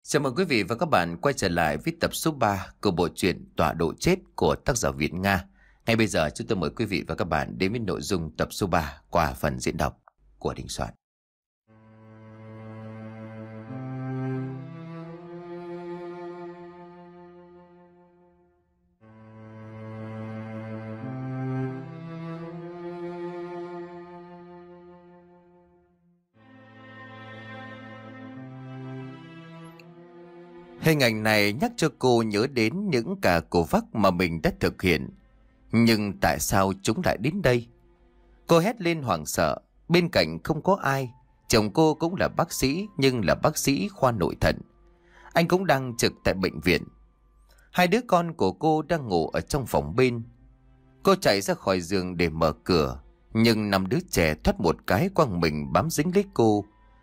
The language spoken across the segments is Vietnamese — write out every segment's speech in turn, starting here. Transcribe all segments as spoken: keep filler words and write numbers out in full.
Chào mừng quý vị và các bạn quay trở lại với tập số ba của bộ truyện Tọa độ chết của tác giả Việt Nga. Ngay bây giờ chúng tôi mời quý vị và các bạn đến với nội dung tập số ba qua phần diễn đọc của Đình Soạn. Hình ảnh này nhắc cho cô nhớ đến những cả cổ vắc mà mình đã thực hiện. Nhưng tại sao chúng lại đến đây? Cô hét lên hoảng sợ. Bên cạnh không có ai. Chồng cô cũng là bác sĩ, nhưng là bác sĩ khoa nội thận. Anh cũng đang trực tại bệnh viện. Hai đứa con của cô đang ngủ ở trong phòng bên. Cô chạy ra khỏi giường để mở cửa, nhưng năm đứa trẻ thoát một cái quăng mình bám dính lấy cô.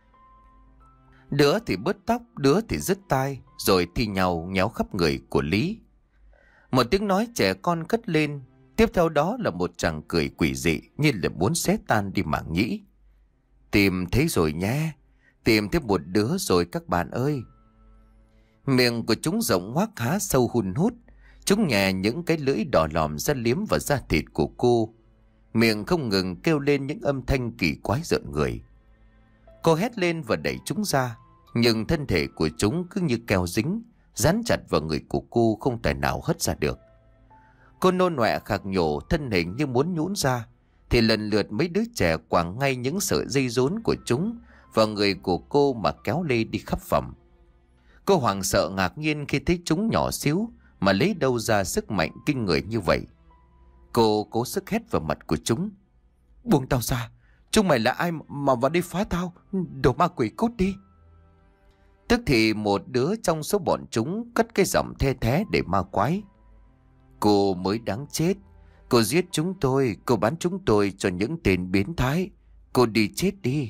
Đứa thì bứt tóc, đứa thì rứt tai, rồi thi nhau nhéo khắp người của Lý. Một tiếng nói trẻ con cất lên, tiếp theo đó là một tràng cười quỷ dị như là muốn xé tan đi mảng nhĩ. Tìm thấy rồi nhé, tìm thấy một đứa rồi các bạn ơi. Miệng của chúng rộng hoác há sâu hun hút, chúng nhè những cái lưỡi đỏ lòm ra liếm vào da thịt của cô. Miệng không ngừng kêu lên những âm thanh kỳ quái rợn người. Cô hét lên và đẩy chúng ra, nhưng thân thể của chúng cứ như keo dính, dán chặt vào người của cô không thể nào hất ra được. Cô nôn ọe khạc nhổ, thân hình như muốn nhũn ra, thì lần lượt mấy đứa trẻ quàng ngay những sợi dây rốn của chúng vào người của cô mà kéo lê đi khắp phòng. Cô hoảng sợ ngạc nhiên khi thấy chúng nhỏ xíu mà lấy đâu ra sức mạnh kinh người như vậy. Cô cố sức hét vào mặt của chúng: "Buông tao ra! Chúng mày là ai mà vào đây phá tao? Đồ ma quỷ cút đi!" Tức thì một đứa trong số bọn chúng cất cái giọng the thé để ma quái: "Cô mới đáng chết. Cô giết chúng tôi, cô bán chúng tôi cho những tên biến thái. Cô đi chết đi."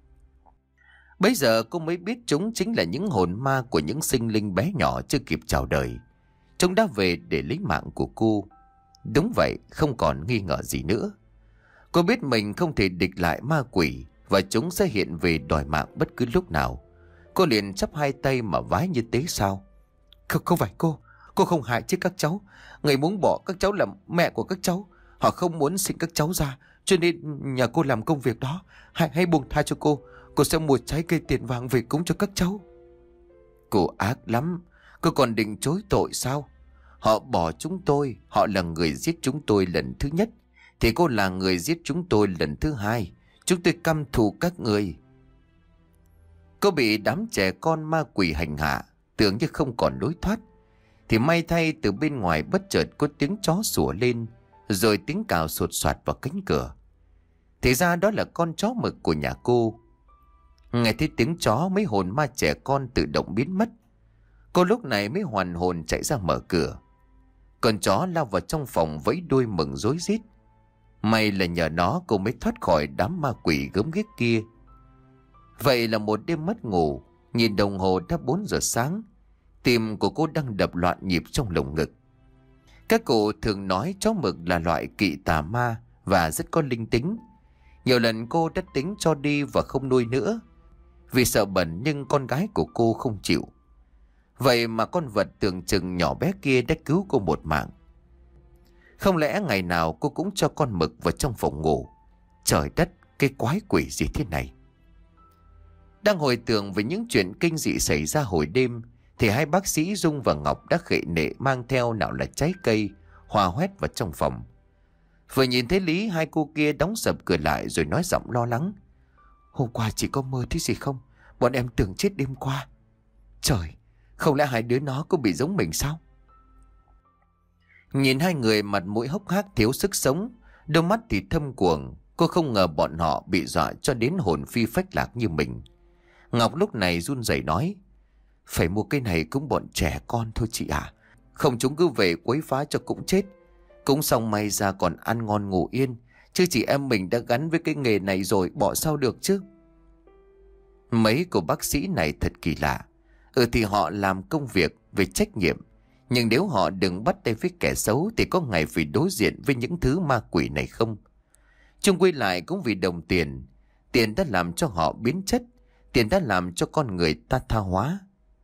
Bây giờ cô mới biết chúng chính là những hồn ma của những sinh linh bé nhỏ chưa kịp chào đời. Chúng đã về để lấy mạng của cô. Đúng vậy, không còn nghi ngờ gì nữa. Cô biết mình không thể địch lại ma quỷ, và chúng sẽ hiện về đòi mạng bất cứ lúc nào. Cô liền chắp hai tay mà vái như tế sao: Không, không phải cô. Cô không hại chết các cháu. Người muốn bỏ các cháu làm mẹ của các cháu. Họ không muốn sinh các cháu ra, cho nên nhà cô làm công việc đó. Hãy, hãy buông tha cho cô. Cô sẽ mua trái cây tiền vàng về cúng cho các cháu. Cô ác lắm. Cô còn định chối tội sao? Họ bỏ chúng tôi. Họ là người giết chúng tôi lần thứ nhất, thì cô là người giết chúng tôi lần thứ hai. Chúng tôi căm thù các người. Cô bị đám trẻ con ma quỷ hành hạ, tưởng như không còn lối thoát. Thì may thay từ bên ngoài bất chợt có tiếng chó sủa lên, rồi tiếng cào sột soạt vào cánh cửa. Thì ra đó là con chó mực của nhà cô. Nghe thấy tiếng chó, mấy hồn ma trẻ con tự động biến mất. Cô lúc này mới hoàn hồn chạy ra mở cửa. Con chó lao vào trong phòng vẫy đuôi mừng rối rít. May là nhờ nó cô mới thoát khỏi đám ma quỷ gớm ghiếc kia. Vậy là một đêm mất ngủ. Nhìn đồng hồ đã bốn giờ sáng. Tim của cô đang đập loạn nhịp trong lồng ngực. Các cụ thường nói chó mực là loại kỵ tà ma và rất có linh tính. Nhiều lần cô đã tính cho đi và không nuôi nữa, vì sợ bẩn, nhưng con gái của cô không chịu. Vậy mà con vật tưởng chừng nhỏ bé kia đã cứu cô một mạng. Không lẽ ngày nào cô cũng cho con mực vào trong phòng ngủ? Trời đất, cái quái quỷ gì thế này? Đang hồi tưởng về những chuyện kinh dị xảy ra hồi đêm, thì hai bác sĩ Dung và Ngọc đã khệ nệ mang theo nào là trái cây, hòa hoét vào trong phòng. Vừa nhìn thấy Lý, hai cô kia đóng sập cửa lại rồi nói giọng lo lắng: "Hôm qua chị có mơ thấy gì không? Bọn em tưởng chết đêm qua." Trời, không lẽ hai đứa nó cũng bị giống mình sao? Nhìn hai người mặt mũi hốc hác thiếu sức sống, đôi mắt thì thâm quầng, cô không ngờ bọn họ bị dọa cho đến hồn phi phách lạc như mình. Ngọc lúc này run rẩy nói: "Phải mua cái này cũng bọn trẻ con thôi chị ạ. Không chúng cứ về quấy phá cho cũng chết. Cũng xong may ra còn ăn ngon ngủ yên, chứ chị em mình đã gắn với cái nghề này rồi, bỏ sao được chứ." Mấy cô bác sĩ này thật kỳ lạ. Ừ thì họ làm công việc về trách nhiệm, nhưng nếu họ đừng bắt tay với kẻ xấu thì có ngày phải đối diện với những thứ ma quỷ này không? Chung quy lại cũng vì đồng tiền. Tiền đã làm cho họ biến chất, tiền đã làm cho con người ta tha hóa.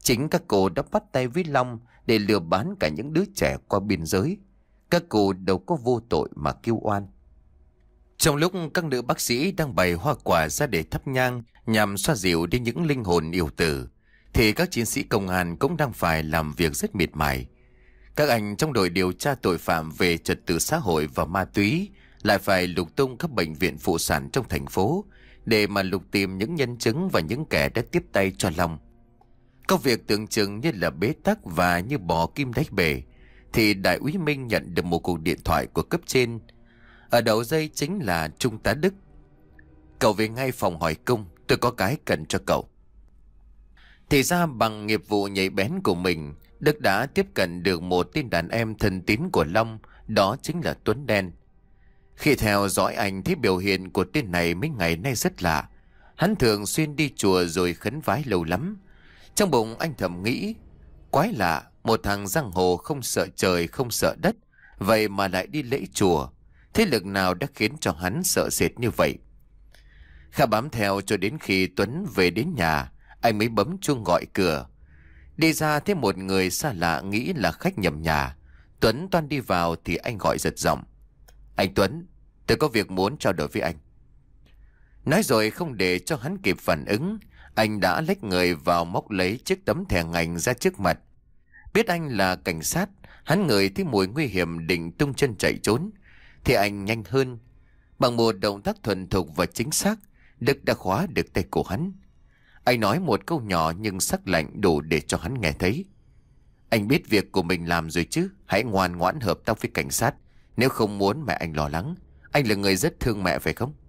Chính các cô đã bắt tay với Long để lừa bán cả những đứa trẻ qua biên giới. Các cô đâu có vô tội mà kêu oan. Trong lúc các nữ bác sĩ đang bày hoa quả ra để thắp nhang nhằm xoa dịu đi những linh hồn yêu tử, thì các chiến sĩ công an cũng đang phải làm việc rất miệt mài. Các anh trong đội điều tra tội phạm về trật tự xã hội và ma túy lại phải lục tung các bệnh viện phụ sản trong thành phố để mà lục tìm những nhân chứng và những kẻ đã tiếp tay cho Long. Công việc tưởng chừng như là bế tắc và như bỏ kim đáy bể, thì đại úy Minh nhận được một cuộc điện thoại của cấp trên. Ở đầu dây chính là Trung tá Đức. Cậu về ngay phòng hỏi cung, tôi có cái cần cho cậu. Thì ra bằng nghiệp vụ nhạy bén của mình, Đức đã tiếp cận được một tên đàn em thân tín của Long, đó chính là Tuấn Đen. Khi theo dõi anh thấy biểu hiện của tên này mấy ngày nay rất lạ. Hắn thường xuyên đi chùa rồi khấn vái lâu lắm. Trong bụng anh thầm nghĩ, quái lạ, một thằng giang hồ không sợ trời không sợ đất, vậy mà lại đi lễ chùa. Thế lực nào đã khiến cho hắn sợ sệt như vậy? Kha bám theo cho đến khi Tuấn về đến nhà, anh mới bấm chuông gọi cửa. Đi ra thấy một người xa lạ nghĩ là khách nhầm nhà. Tuấn toan đi vào thì anh gọi giật giọng. Anh Tuấn, tôi có việc muốn trao đổi với anh. Nói rồi không để cho hắn kịp phản ứng, anh đã lách người vào móc lấy chiếc tấm thẻ ngành ra trước mặt. Biết anh là cảnh sát, hắn ngửi thấy mùi nguy hiểm định tung chân chạy trốn, thì anh nhanh hơn. Bằng một động tác thuần thục và chính xác, Đức đã khóa được tay của hắn. Anh nói một câu nhỏ nhưng sắc lạnh đủ để cho hắn nghe thấy. Anh biết việc của mình làm rồi chứ, hãy ngoan ngoãn hợp tác với cảnh sát, nếu không muốn mẹ anh lo lắng. Anh là người rất thương mẹ phải không?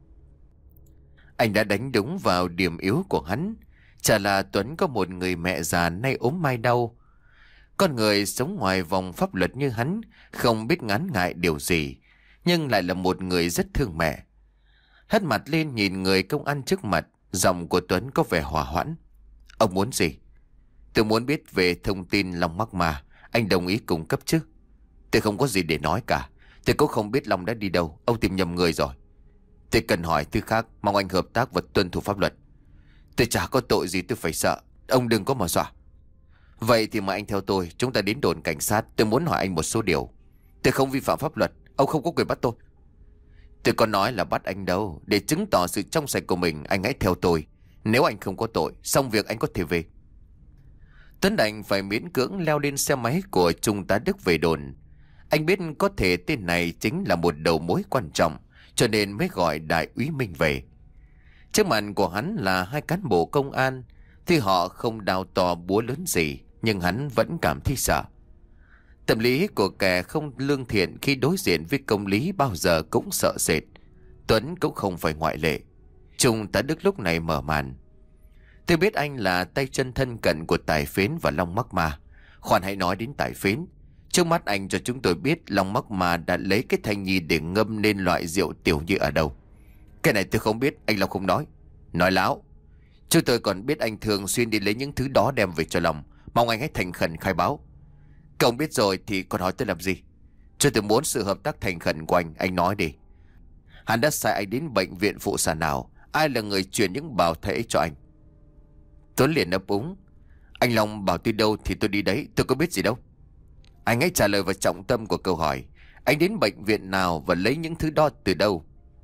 Anh đã đánh đúng vào điểm yếu của hắn. Chả là Tuấn có một người mẹ già nay ốm mai đau. Con người sống ngoài vòng pháp luật như hắn, không biết ngán ngại điều gì, nhưng lại là một người rất thương mẹ. Hất mặt lên nhìn người công an trước mặt, giọng của Tuấn có vẻ hòa hoãn. Ông muốn gì? Tôi muốn biết về thông tin Long mắc ma. Anh đồng ý cung cấp chứ? Tôi không có gì để nói cả. Tôi cũng không biết Long đã đi đâu. Ông tìm nhầm người rồi. Tôi cần hỏi thứ khác, mong anh hợp tác và tuân thủ pháp luật. Tôi chả có tội gì tôi phải sợ. Ông đừng có mà dọa. Vậy thì mời anh theo tôi, chúng ta đến đồn cảnh sát. Tôi muốn hỏi anh một số điều. Tôi không vi phạm pháp luật, ông không có quyền bắt tôi. Tôi có nói là bắt anh đâu. Để chứng tỏ sự trong sạch của mình, anh hãy theo tôi. Nếu anh không có tội, xong việc anh có thể về. Tuấn đành phải miễn cưỡng leo lên xe máy của Trung tá Đức về đồn. Anh biết có thể tên này chính là một đầu mối quan trọng, cho nên mới gọi đại úy Minh về. Trước mặt của hắn là hai cán bộ công an, thì họ không đào to búa lớn gì, nhưng hắn vẫn cảm thấy sợ. Tâm lý của kẻ không lương thiện khi đối diện với công lý bao giờ cũng sợ sệt. Tuấn cũng không phải ngoại lệ. Trung tá Đức lúc này mở màn. Tôi biết anh là tay chân thân cận của Tài Phến và Long mắc ma. Khoan hãy nói đến Tài Phến. Trước mắt anh cho chúng tôi biết Long mắc ma đã lấy cái thai nhi để ngâm nên loại rượu tiểu như ở đâu. Cái này tôi không biết, anh Long không nói. Nói láo. Chúng tôi còn biết anh thường xuyên đi lấy những thứ đó đem về cho Long. Mong anh hãy thành khẩn khai báo. Cậu biết rồi thì còn hỏi tôi làm gì? Cho tôi muốn sự hợp tác thành khẩn của anh, anh nói đi. Hắn đã sai anh đến bệnh viện phụ sản nào? Ai là người truyền những bảo thể cho anh? Tuấn liền ấp úng. Anh Long bảo tôi đâu thì tôi đi đấy, tôi có biết gì đâu. Anh hãy trả lời vào trọng tâm của câu hỏi. Anh đến bệnh viện nào và lấy những thứ đó từ đâu?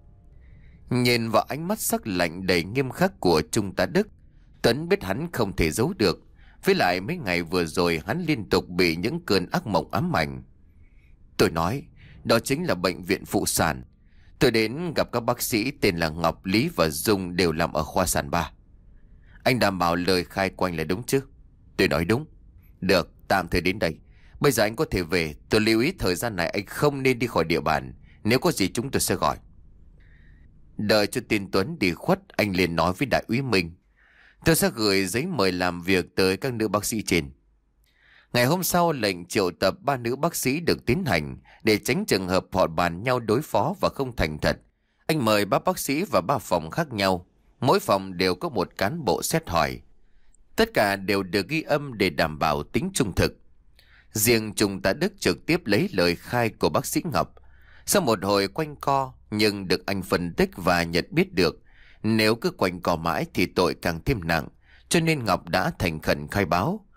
Nhìn vào ánh mắt sắc lạnh đầy nghiêm khắc của Trung tá Đức, Tuấn biết hắn không thể giấu được. Với lại mấy ngày vừa rồi hắn liên tục bị những cơn ác mộng ám ảnh. Tôi nói, đó chính là bệnh viện phụ sản. Tôi đến gặp các bác sĩ tên là Ngọc, Lý và Dung đều làm ở khoa sản ba. Anh đảm bảo lời khai của anh là đúng chứ? Tôi nói đúng. Được, tạm thời đến đây. Bây giờ anh có thể về. Tôi lưu ý thời gian này anh không nên đi khỏi địa bàn. Nếu có gì chúng tôi sẽ gọi. Đợi cho tên Tuấn đi khuất, anh liền nói với đại úy Minh. Tôi sẽ gửi giấy mời làm việc tới các nữ bác sĩ trên. Ngày hôm sau, lệnh triệu tập ba nữ bác sĩ được tiến hành để tránh trường hợp họ bàn nhau đối phó và không thành thật. Anh mời ba bác sĩ vào ba phòng khác nhau. Mỗi phòng đều có một cán bộ xét hỏi. Tất cả đều được ghi âm để đảm bảo tính trung thực. Riêng Trung tá Đức trực tiếp lấy lời khai của bác sĩ Ngọc. Sau một hồi quanh co, nhưng được anh phân tích và nhận biết được nếu cứ quanh co mãi thì tội càng thêm nặng, cho nên Ngọc đã thành khẩn khai báo.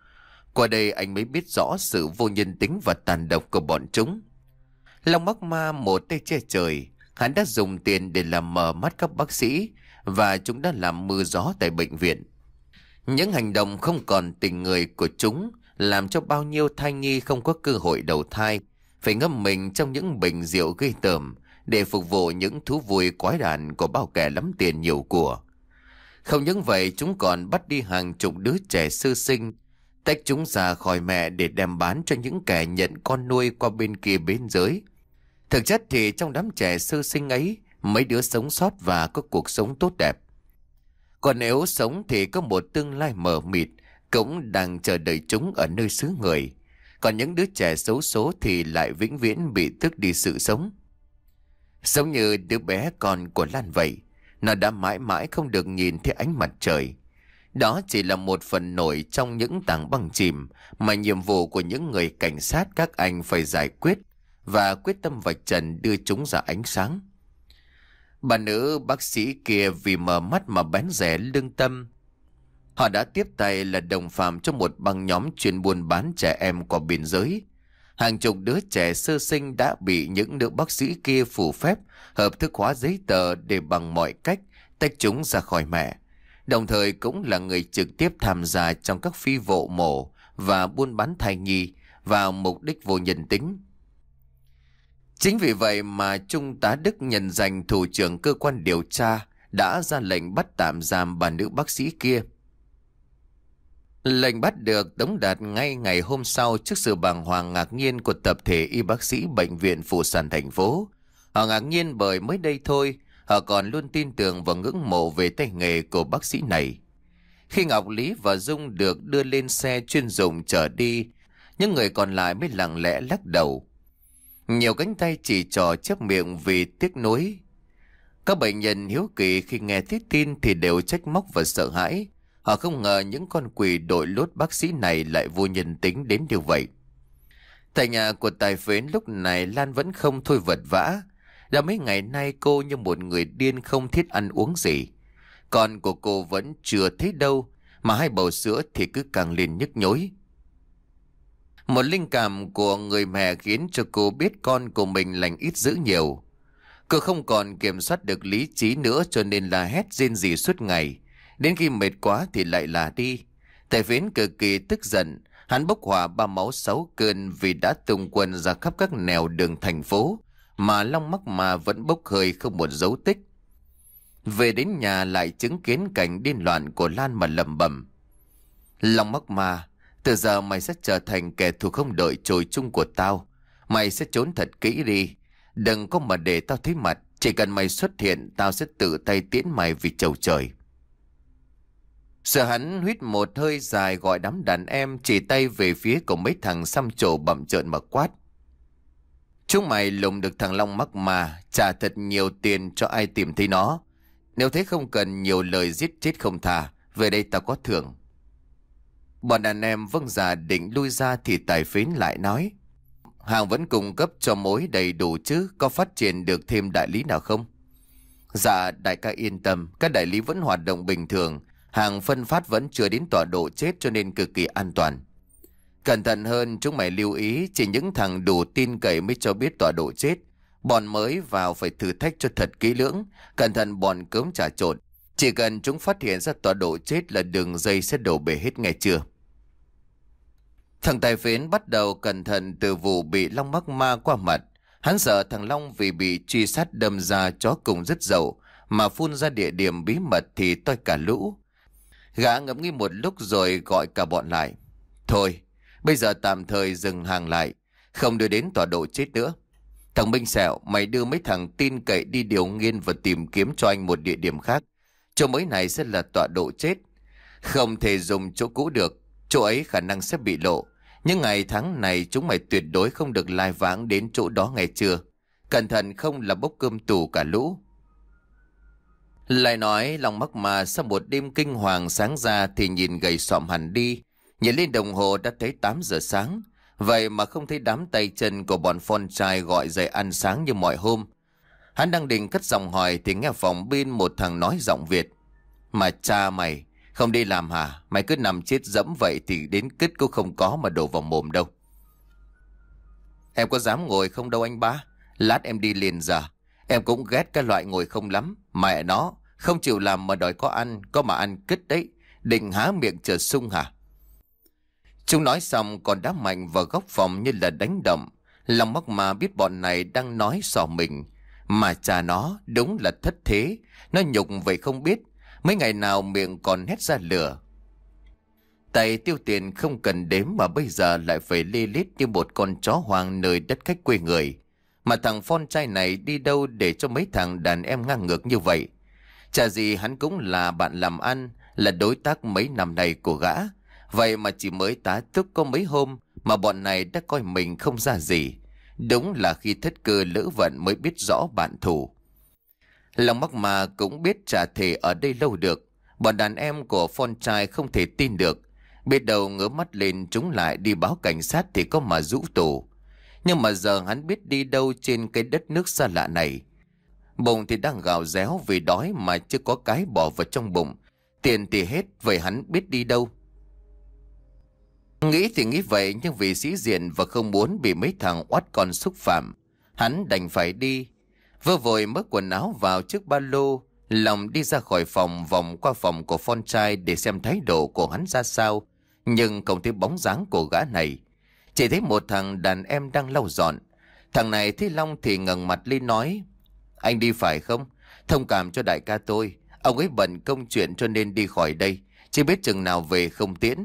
Qua đây anh mới biết rõ sự vô nhân tính và tàn độc của bọn chúng. Long mắc ma một tay che trời, hắn đã dùng tiền để làm mờ mắt các bác sĩ và chúng đã làm mưa gió tại bệnh viện. Những hành động không còn tình người của chúng làm cho bao nhiêu thai nhi không có cơ hội đầu thai, phải ngâm mình trong những bình rượu gây tởm để phục vụ những thú vui quái đản của bao kẻ lắm tiền nhiều của. Không những vậy, chúng còn bắt đi hàng chục đứa trẻ sơ sinh, tách chúng ra khỏi mẹ để đem bán cho những kẻ nhận con nuôi qua bên kia biên giới. Thực chất thì trong đám trẻ sơ sinh ấy, mấy đứa sống sót và có cuộc sống tốt đẹp. Còn nếu sống thì có một tương lai mờ mịt cũng đang chờ đợi chúng ở nơi xứ người. Còn những đứa trẻ xấu số thì lại vĩnh viễn bị tước đi sự sống. Giống như đứa bé con của Lan vậy, nó đã mãi mãi không được nhìn thấy ánh mặt trời. Đó chỉ là một phần nổi trong những tảng băng chìm mà nhiệm vụ của những người cảnh sát các anh phải giải quyết và quyết tâm vạch trần đưa chúng ra ánh sáng. Bà nữ bác sĩ kia vì mờ mắt mà bén rẻ lương tâm. Họ đã tiếp tay là đồng phạm cho một băng nhóm chuyên buôn bán trẻ em qua biên giới. Hàng chục đứa trẻ sơ sinh đã bị những nữ bác sĩ kia phủ phép hợp thức hóa giấy tờ để bằng mọi cách tách chúng ra khỏi mẹ. Đồng thời cũng là người trực tiếp tham gia trong các phi vụ mổ và buôn bán thai nhi vào mục đích vô nhân tính. Chính vì vậy mà Trung tá Đức nhận danh thủ trưởng cơ quan điều tra đã ra lệnh bắt tạm giam bà nữ bác sĩ kia. Lệnh bắt được tống đạt ngay ngày hôm sau trước sự bàng hoàng ngạc nhiên của tập thể y bác sĩ bệnh viện phụ sản thành phố. Họ ngạc nhiên bởi mới đây thôi, họ còn luôn tin tưởng và ngưỡng mộ về tay nghề của bác sĩ này. Khi Ngọc Lý và Dung được đưa lên xe chuyên dụng chở đi, những người còn lại mới lặng lẽ lắc đầu. Nhiều cánh tay chỉ trò chép miệng vì tiếc nuối. Các bệnh nhân hiếu kỳ khi nghe thấy tin thì đều trách móc và sợ hãi. Họ không ngờ những con quỷ đội lốt bác sĩ này lại vô nhân tính đến như vậy. Tại nhà của tài phến lúc này Lan vẫn không thôi vật vã. Đã mấy ngày nay cô như một người điên không thiết ăn uống gì. Con của cô vẫn chưa thấy đâu, mà hai bầu sữa thì cứ càng lên nhức nhối. Một linh cảm của người mẹ khiến cho cô biết con của mình lành ít dữ nhiều. Cô không còn kiểm soát được lý trí nữa cho nên la hét rên rỉ suốt ngày. Đến khi mệt quá thì lại là đi. Tài phến cực kỳ tức giận. Hắn bốc hỏa ba máu sáu cơn vì đã tung quân ra khắp các nẻo đường thành phố. Mà Long mắc ma vẫn bốc hơi không một dấu tích. Về đến nhà lại chứng kiến cảnh điên loạn của Lan mà lẩm bẩm. Long mắc ma, từ giờ mày sẽ trở thành kẻ thù không đợi chồi chung của tao. Mày sẽ trốn thật kỹ đi. Đừng có mà để tao thấy mặt. Chỉ cần mày xuất hiện, tao sẽ tự tay tiễn mày vì chầu trời. Sợ hắn huýt một hơi dài gọi đám đàn em, chỉ tay về phía của mấy thằng xăm trổ bậm trợn mà quát. Chúng mày lùng được thằng Long mắc ma, trả thật nhiều tiền cho ai tìm thấy nó. Nếu thế không cần nhiều lời giết chết không thà, về đây tao có thưởng. Bọn đàn em vâng dạ định lui ra thì tài phến lại nói. Hàng vẫn cung cấp cho mối đầy đủ chứ, có phát triển được thêm đại lý nào không? Dạ đại ca yên tâm, các đại lý vẫn hoạt động bình thường. Hàng phân phát vẫn chưa đến tọa độ chết cho nên cực kỳ an toàn. Cẩn thận hơn, chúng mày lưu ý, chỉ những thằng đủ tin cậy mới cho biết tọa độ chết. Bọn mới vào phải thử thách cho thật kỹ lưỡng, cẩn thận bọn cớm trả trộn. Chỉ cần chúng phát hiện ra tọa độ chết là đường dây sẽ đổ bể hết nghe chưa? Thằng tài phến bắt đầu cẩn thận từ vụ bị Long mắc ma qua mặt. Hắn sợ thằng Long vì bị truy sát đâm ra chó cùng rất dậu, mà phun ra địa điểm bí mật thì toi cả lũ. Gã ngẫm nghĩ một lúc rồi gọi cả bọn lại. Thôi, bây giờ tạm thời dừng hàng lại, không đưa đến tọa độ chết nữa. Thằng Minh Sẹo, mày đưa mấy thằng tin cậy đi điều nghiên và tìm kiếm cho anh một địa điểm khác. Chỗ mới này sẽ là tọa độ chết. Không thể dùng chỗ cũ được, chỗ ấy khả năng sẽ bị lộ. Nhưng ngày tháng này chúng mày tuyệt đối không được lai vãng đến chỗ đó ngày trưa. Cẩn thận không là bốc cơm tù cả lũ. Lại nói Long mắc ma sau một đêm kinh hoàng sáng ra thì nhìn gầy xòm hẳn đi. Nhìn lên đồng hồ đã thấy tám giờ sáng. Vậy mà không thấy đám tay chân của bọn phon trai gọi dậy ăn sáng như mọi hôm. Hắn đang định cất giọng hỏi thì nghe phòng bên một thằng nói giọng Việt. Mà cha mày, Không đi làm hả? Mày cứ nằm chết dẫm vậy thì đến cứt cũng không có mà đổ vào mồm đâu. Em có dám ngồi không đâu anh ba. Lát em đi liền giờ. Em cũng ghét cái loại ngồi không lắm. Mẹ nó, không chịu làm mà đòi có ăn, có mà ăn cứt đấy. Định há miệng chờ sung hả? Chúng nói xong còn đá mạnh vào góc phòng như là đánh động. Lòng mắc mà biết bọn này đang nói xỏ mình. Mà cha nó đúng là thất thế. Nó nhục vậy không biết. Mấy ngày nào miệng còn hét ra lửa. Tay tiêu tiền không cần đếm mà bây giờ lại phải lê lết như một con chó hoang nơi đất khách quê người. Mà thằng Phon trai này đi đâu để cho mấy thằng đàn em ngang ngược như vậy? Chả gì hắn cũng là bạn làm ăn, là đối tác mấy năm nay của gã. Vậy mà chỉ mới tá túc có mấy hôm mà bọn này đã coi mình không ra gì. Đúng là khi thất cơ lỡ vận mới biết rõ bạn thù. Lòng mắc mà cũng biết chả thể ở đây lâu được. Bọn đàn em của Phon trai không thể tin được. Biết đầu ngửa mắt lên chúng lại đi báo cảnh sát thì có mà rũ tù. Nhưng mà giờ hắn biết đi đâu trên cái đất nước xa lạ này. Bụng thì đang gào réo vì đói mà chưa có cái bỏ vào trong bụng. Tiền thì hết, vậy hắn biết đi đâu? Nghĩ thì nghĩ vậy, nhưng vì sĩ diện và không muốn bị mấy thằng oắt con xúc phạm, hắn đành phải đi. Vơ vội mớ quần áo vào chiếc ba lô, lòng đi ra khỏi phòng, vòng qua phòng của Phon trai để xem thái độ của hắn ra sao. Nhưng không thấy bóng dáng của gã này. Chỉ thấy một thằng đàn em đang lau dọn. Thằng này thấy Long thì ngẩng mặt lên nói: Anh đi phải không? Thông cảm cho đại ca tôi. Ông ấy bận công chuyện cho nên đi khỏi đây. Chỉ biết chừng nào về không tiễn.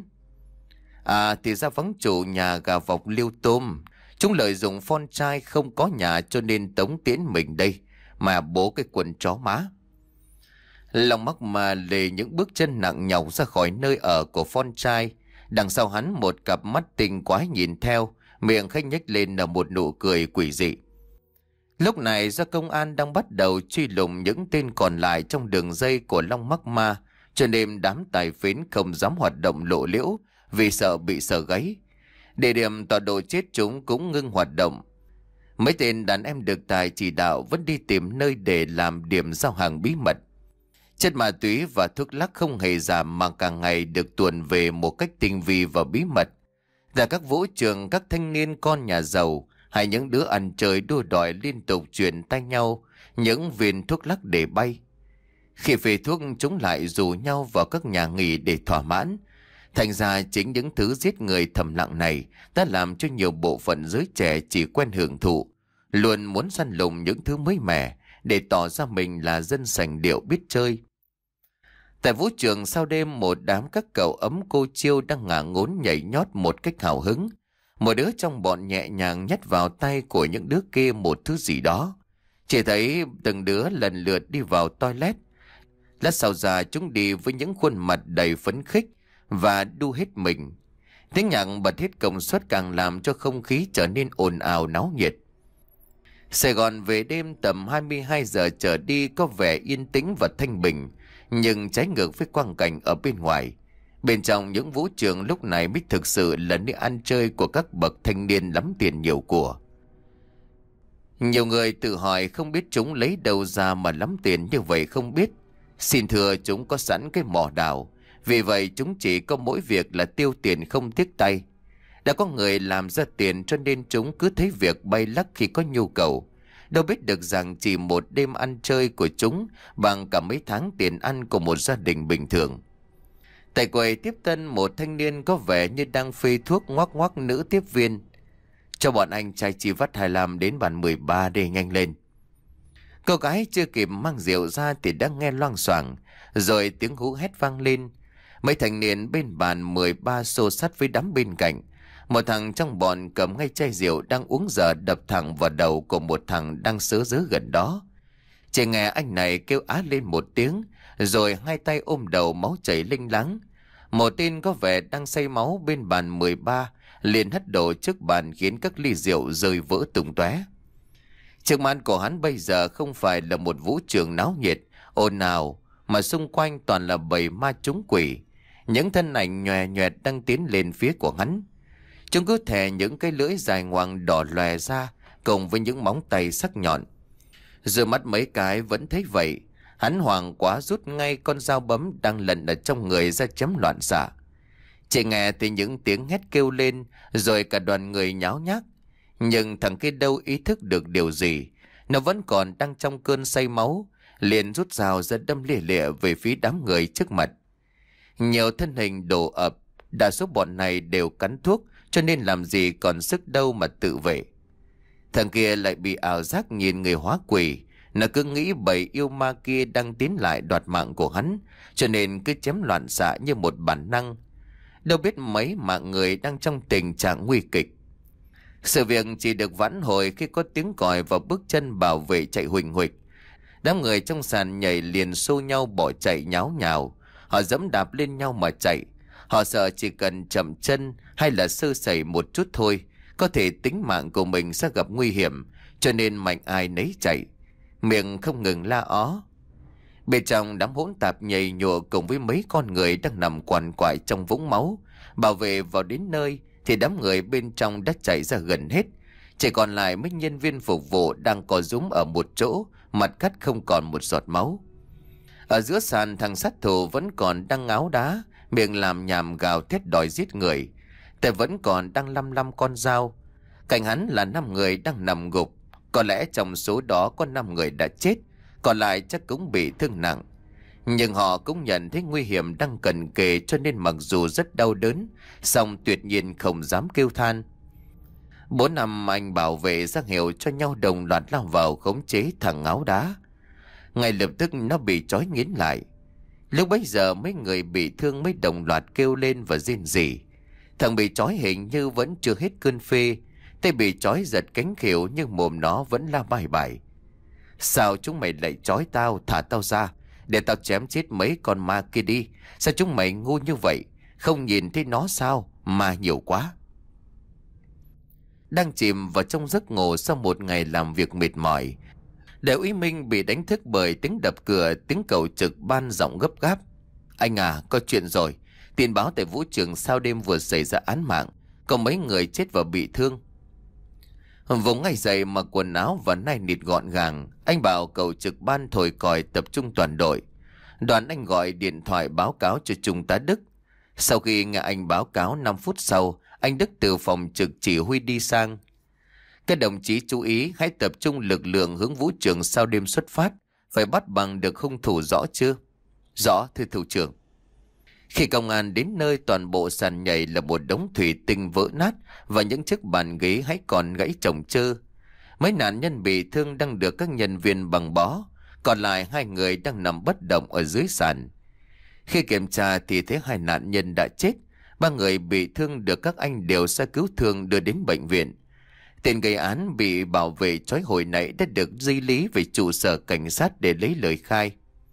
À thì ra vắng chủ nhà gà vọc liêu tôm. Chúng lợi dụng Phon trai không có nhà cho nên tống tiễn mình đây. Mà bố cái quần chó má. Long mắc mà lề những bước chân nặng nhọc ra khỏi nơi ở của Phon trai. Đằng sau hắn một cặp mắt tinh quái nhìn theo, miệng khách nhếch lên là một nụ cười quỷ dị. Lúc này do công an đang bắt đầu truy lùng những tên còn lại trong đường dây của Long mắc ma, cho nên đám tài phến không dám hoạt động lộ liễu vì sợ bị sờ gáy. Địa điểm tọa độ chết chúng cũng ngưng hoạt động. Mấy tên đàn em được tài chỉ đạo vẫn đi tìm nơi để làm điểm giao hàng bí mật. Chất ma túy và thuốc lắc không hề giảm mà càng ngày được tuồn về một cách tinh vi và bí mật. Tại các vũ trường, các thanh niên con nhà giàu hay những đứa ăn chơi đua đòi liên tục chuyển tay nhau những viên thuốc lắc để bay. Khi về thuốc chúng lại rủ nhau vào các nhà nghỉ để thỏa mãn. Thành ra chính những thứ giết người thầm lặng này đã làm cho nhiều bộ phận giới trẻ chỉ quen hưởng thụ, luôn muốn săn lùng những thứ mới mẻ để tỏ ra mình là dân sành điệu biết chơi. Tại vũ trường sau đêm, một đám các cậu ấm cô chiêu đang ngả ngốn nhảy nhót một cách hào hứng. Một đứa trong bọn nhẹ nhàng nhét vào tay của những đứa kia một thứ gì đó. Chỉ thấy từng đứa lần lượt đi vào toilet. Lát sau ra chúng đi với những khuôn mặt đầy phấn khích và đu hết mình. Tiếng nhạc bật hết công suất càng làm cho không khí trở nên ồn ào náo nhiệt. Sài Gòn về đêm tầm hai mươi hai giờ trở đi có vẻ yên tĩnh và thanh bình, nhưng trái ngược với quang cảnh ở bên ngoài. Bên trong những vũ trường lúc này mới thực sự là nơi ăn chơi của các bậc thanh niên lắm tiền nhiều của. Nhiều người tự hỏi không biết chúng lấy đâu ra mà lắm tiền như vậy không biết. Xin thưa, chúng có sẵn cái mỏ đào, vì vậy chúng chỉ có mỗi việc là tiêu tiền không tiếc tay. Đã có người làm ra tiền cho nên chúng cứ thấy việc bay lắc khi có nhu cầu. Đâu biết được rằng chỉ một đêm ăn chơi của chúng bằng cả mấy tháng tiền ăn của một gia đình bình thường. Tại quầy tiếp tân, một thanh niên có vẻ như đang phê thuốc ngoắc ngoắc nữ tiếp viên. Cho bọn anh chai chi vắt hai mươi lăm đến bàn mười ba để nhanh lên. Cô gái chưa kịp mang rượu ra thì đã nghe loang xoảng, rồi tiếng hú hét vang lên. Mấy thanh niên bên bàn mười ba xô sắt với đám bên cạnh. Một thằng trong bọn cầm ngay chai rượu đang uống dở đập thẳng vào đầu của một thằng đang sớ rớ gần đó. Chỉ nghe anh này kêu á lên một tiếng, rồi hai tay ôm đầu máu chảy linh láng. Một tên có vẻ đang say máu bên bàn mười ba liền hất đổ trước bàn khiến các ly rượu rơi vỡ tung tóe. Trước mắt của hắn bây giờ không phải là một vũ trường náo nhiệt, ồn ào, mà xung quanh toàn là bầy ma trúng quỷ. Những thân ảnh nhòe nhoẹt đang tiến lên phía của hắn. Chúng cứ thè những cái lưỡi dài ngoằng đỏ lòe ra, cùng với những móng tay sắc nhọn. Rồi mắt mấy cái vẫn thấy vậy. Hắn hoảng quá rút ngay con dao bấm đang lẩn ở trong người ra chém loạn xạ. Chỉ nghe thì những tiếng hét kêu lên, rồi cả đoàn người nháo nhác. Nhưng thằng kia đâu ý thức được điều gì. Nó vẫn còn đang trong cơn say máu, liền rút dao ra đâm lìa lịa về phía đám người trước mặt. Nhiều thân hình đổ ập, đa số bọn này đều cắn thuốc, cho nên làm gì còn sức đâu mà tự vệ. Thằng kia lại bị ảo giác nhìn người hóa quỷ. Nó cứ nghĩ bầy yêu ma kia đang tiến lại đoạt mạng của hắn, cho nên cứ chém loạn xạ như một bản năng. Đâu biết mấy mạng người đang trong tình trạng nguy kịch. Sự việc chỉ được vãn hồi khi có tiếng còi và bước chân bảo vệ chạy huỳnh huỵch. Đám người trong sàn nhảy liền xô nhau bỏ chạy nháo nhào. Họ giẫm đạp lên nhau mà chạy. Họ sợ chỉ cần chậm chân hay là sơ sẩy một chút thôi, có thể tính mạng của mình sẽ gặp nguy hiểm, cho nên mạnh ai nấy chạy, miệng không ngừng la ó. Bên trong đám hỗn tạp nhầy nhụa cùng với mấy con người đang nằm quằn quại trong vũng máu, bảo vệ vào đến nơi thì đám người bên trong đã chạy ra gần hết. Chỉ còn lại mấy nhân viên phục vụ đang co rúm ở một chỗ, mặt cắt không còn một giọt máu. Ở giữa sàn, thằng sát thủ vẫn còn đang ngáo đá, miệng làm nhảm gào thét đòi giết người.แต่vẫn còn đang lăm lăm con dao. Cạnh hắn là năm người đang nằm gục. Có lẽ trong số đó có năm người đã chết, còn lại chắc cũng bị thương nặng. Nhưng họ cũng nhận thấy nguy hiểm đang cận kề, cho nên mặc dù rất đau đớn, song tuyệt nhiên không dám kêu than. Bốn năm anh bảo vệ ra hiệu cho nhau đồng loạt lao vào khống chế thằng ngáo đá. Ngay lập tức nó bị trói nghiến lại. Lúc bấy giờ mấy người bị thương mới đồng loạt kêu lên và rên rỉ. Thằng bị trói hình như vẫn chưa hết cơn phê, tay bị trói giật cánh khỉu nhưng mồm nó vẫn la bài bài. Sao chúng mày lại trói tao, thả tao ra, để tao chém chết mấy con ma kia đi. Sao chúng mày ngu như vậy, không nhìn thấy nó sao, ma nhiều quá. Đang chìm vào trong giấc ngủ sau một ngày làm việc mệt mỏi, Đại úy Minh bị đánh thức bởi tiếng đập cửa, tiếng cầu trực ban giọng gấp gáp. Anh à, có chuyện rồi. Tin báo tại vũ trường sau đêm vừa xảy ra án mạng, có mấy người chết và bị thương. Vùng ngay dậy mặc quần áo và nai nịt gọn gàng, anh bảo cầu trực ban thổi còi tập trung toàn đội. Đoàn anh gọi điện thoại báo cáo cho Trung tá Đức. Sau khi nghe anh báo cáo năm phút sau, anh Đức từ phòng trực chỉ huy đi sang. Các đồng chí chú ý hãy tập trung lực lượng hướng vũ trường sau đêm xuất phát. Phải bắt bằng được hung thủ rõ chưa? Rõ, thưa thủ trưởng. Khi công an đến nơi, toàn bộ sàn nhảy là một đống thủy tinh vỡ nát và những chiếc bàn ghế hãy còn gãy chồng chơ. Mấy nạn nhân bị thương đang được các nhân viên bằng bó, còn lại hai người đang nằm bất động ở dưới sàn. Khi kiểm tra thì thấy hai nạn nhân đã chết, ba người bị thương được các anh điều xe cứu thương đưa đến bệnh viện. Tên gây án bị bảo vệ trói hồi nãy đã được di lý về trụ sở cảnh sát để lấy lời khai.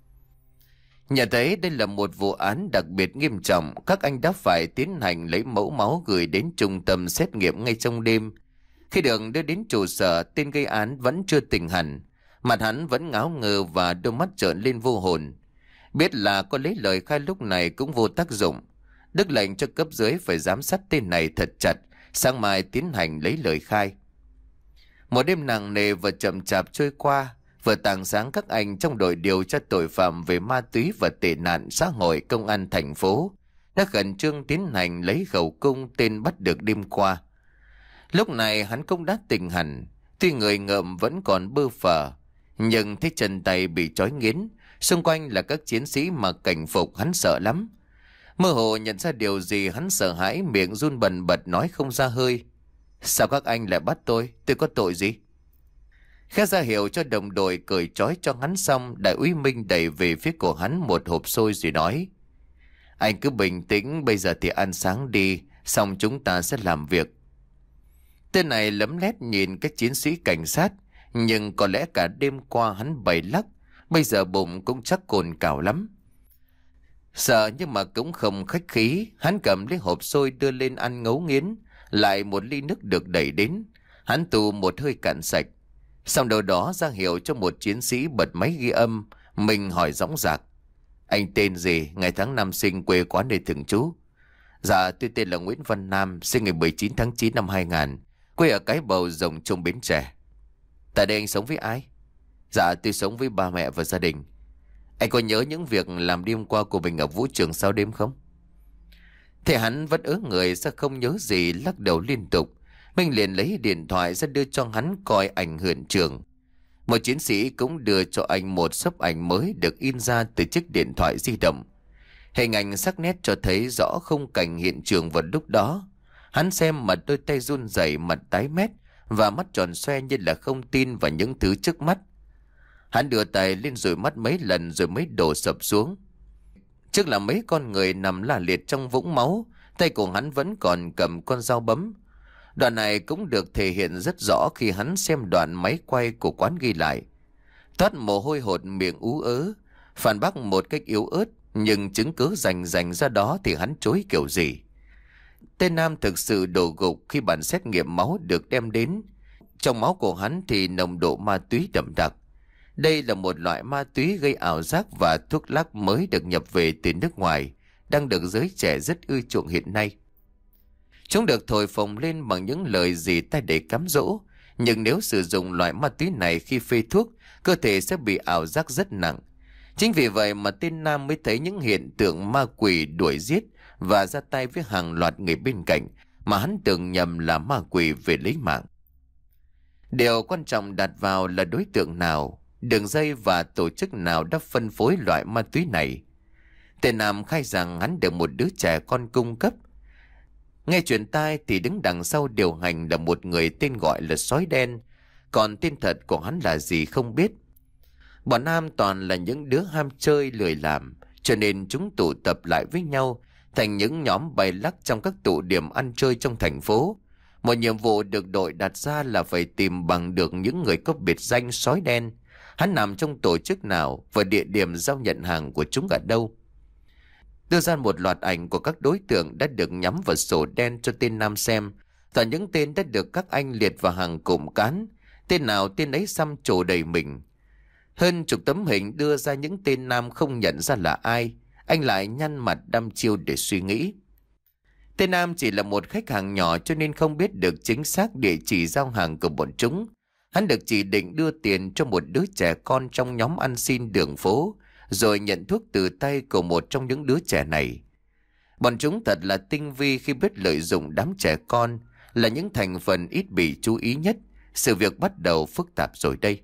Nhận thấy đây là một vụ án đặc biệt nghiêm trọng, các anh đã phải tiến hành lấy mẫu máu gửi đến trung tâm xét nghiệm ngay trong đêm. Khi được đưa đến trụ sở, tên gây án vẫn chưa tỉnh hẳn. Mặt hắn vẫn ngáo ngơ và đôi mắt trợn lên vô hồn. Biết là có lấy lời khai lúc này cũng vô tác dụng. Đức lệnh cho cấp dưới phải giám sát tên này thật chặt, sáng mai tiến hành lấy lời khai. Một đêm nặng nề và chậm chạp trôi qua. Vừa tảng sáng, các anh trong đội điều tra tội phạm về ma túy và tệ nạn xã hội công an thành phố đã khẩn trương tiến hành lấy khẩu cung tên bắt được đêm qua. Lúc này hắn cũng đã tỉnh hẳn, tuy người ngợm vẫn còn bơ phờ, nhưng thấy chân tay bị trói nghiến, xung quanh là các chiến sĩ mặc cảnh phục, hắn sợ lắm. Mơ hồ nhận ra điều gì, hắn sợ hãi, miệng run bần bật nói không ra hơi. Sao các anh lại bắt tôi? Tôi có tội gì? Khẽ ra hiệu cho đồng đội cởi trói cho hắn xong, đại úy Minh đẩy về phía của hắn một hộp xôi rồi nói: Anh cứ bình tĩnh, bây giờ thì ăn sáng đi, xong chúng ta sẽ làm việc. Tên này lấm lét nhìn các chiến sĩ cảnh sát, nhưng có lẽ cả đêm qua hắn bày lắc, bây giờ bụng cũng chắc cồn cào lắm. Sợ nhưng mà cũng không khách khí, hắn cầm lấy hộp xôi đưa lên ăn ngấu nghiến, lại một ly nước được đẩy đến, hắn tù một hơi cạn sạch. Xong đầu đó ra hiệu cho một chiến sĩ bật máy ghi âm. Mình hỏi dõng dạc: Anh tên gì, ngày tháng năm sinh, quê quán nơi thường trú? Dạ tôi tên là Nguyễn Văn Nam, sinh ngày mười chín tháng chín năm hai nghìn, quê ở Cái Bầu, Rồng Trôm, Bến Tre. Tại đây anh sống với ai? Dạ tôi sống với ba mẹ và gia đình. Anh có nhớ những việc làm đêm qua của mình ở vũ trường sau đêm không? Thế hắn vẫn ớ người sao không nhớ gì, lắc đầu liên tục. Minh liền lấy điện thoại ra đưa cho hắn coi ảnh hiện trường. Một chiến sĩ cũng đưa cho anh một xấp ảnh mới được in ra từ chiếc điện thoại di động. Hình ảnh sắc nét cho thấy rõ khung cảnh hiện trường vào lúc đó. Hắn xem mà đôi tay run rẩy, mặt tái mét và mắt tròn xoe như là không tin vào những thứ trước mắt. Hắn đưa tay lên dụi mắt mấy lần rồi mới đổ sập xuống. Trước là mấy con người nằm la liệt trong vũng máu, tay của hắn vẫn còn cầm con dao bấm. Đoạn này cũng được thể hiện rất rõ khi hắn xem đoạn máy quay của quán ghi lại. Toát mồ hôi hột, miệng ú ớ, phản bác một cách yếu ớt, nhưng chứng cứ rành rành ra đó thì hắn chối kiểu gì. Tên Nam thực sự đổ gục khi bản xét nghiệm máu được đem đến. Trong máu của hắn thì nồng độ ma túy đậm đặc. Đây là một loại ma túy gây ảo giác và thuốc lắc mới được nhập về từ nước ngoài, đang được giới trẻ rất ưa chuộng hiện nay. Chúng được thổi phồng lên bằng những lời dì tai để cám dỗ, nhưng nếu sử dụng loại ma túy này khi phê thuốc, cơ thể sẽ bị ảo giác rất nặng. Chính vì vậy mà tên Nam mới thấy những hiện tượng ma quỷ đuổi giết và ra tay với hàng loạt người bên cạnh mà hắn tưởng nhầm là ma quỷ về lấy mạng. Điều quan trọng đặt vào là đối tượng nào, đường dây và tổ chức nào đã phân phối loại ma túy này. Tên Nam khai rằng hắn được một đứa trẻ con cung cấp. Nghe chuyện tai thì đứng đằng sau điều hành là một người tên gọi là Sói Đen, còn tên thật của hắn là gì không biết. Bọn Nam toàn là những đứa ham chơi lười làm, cho nên chúng tụ tập lại với nhau thành những nhóm bày lắc trong các tụ điểm ăn chơi trong thành phố. Một nhiệm vụ được đội đặt ra là phải tìm bằng được những người có biệt danh Sói Đen. Hắn nằm trong tổ chức nào và địa điểm giao nhận hàng của chúng ở đâu. Đưa ra một loạt ảnh của các đối tượng đã được nhắm vào sổ đen cho tên Nam xem. Toàn những tên đã được các anh liệt vào hàng cụm cán. Tên nào tên ấy xăm trổ đầy mình. Hơn chục tấm hình đưa ra những tên Nam không nhận ra là ai. Anh lại nhăn mặt đăm chiêu để suy nghĩ. Tên Nam chỉ là một khách hàng nhỏ cho nên không biết được chính xác địa chỉ giao hàng của bọn chúng. Hắn được chỉ định đưa tiền cho một đứa trẻ con trong nhóm ăn xin đường phố, rồi nhận thuốc từ tay của một trong những đứa trẻ này. Bọn chúng thật là tinh vi khi biết lợi dụng đám trẻ con, là những thành phần ít bị chú ý nhất. Sự việc bắt đầu phức tạp rồi đây.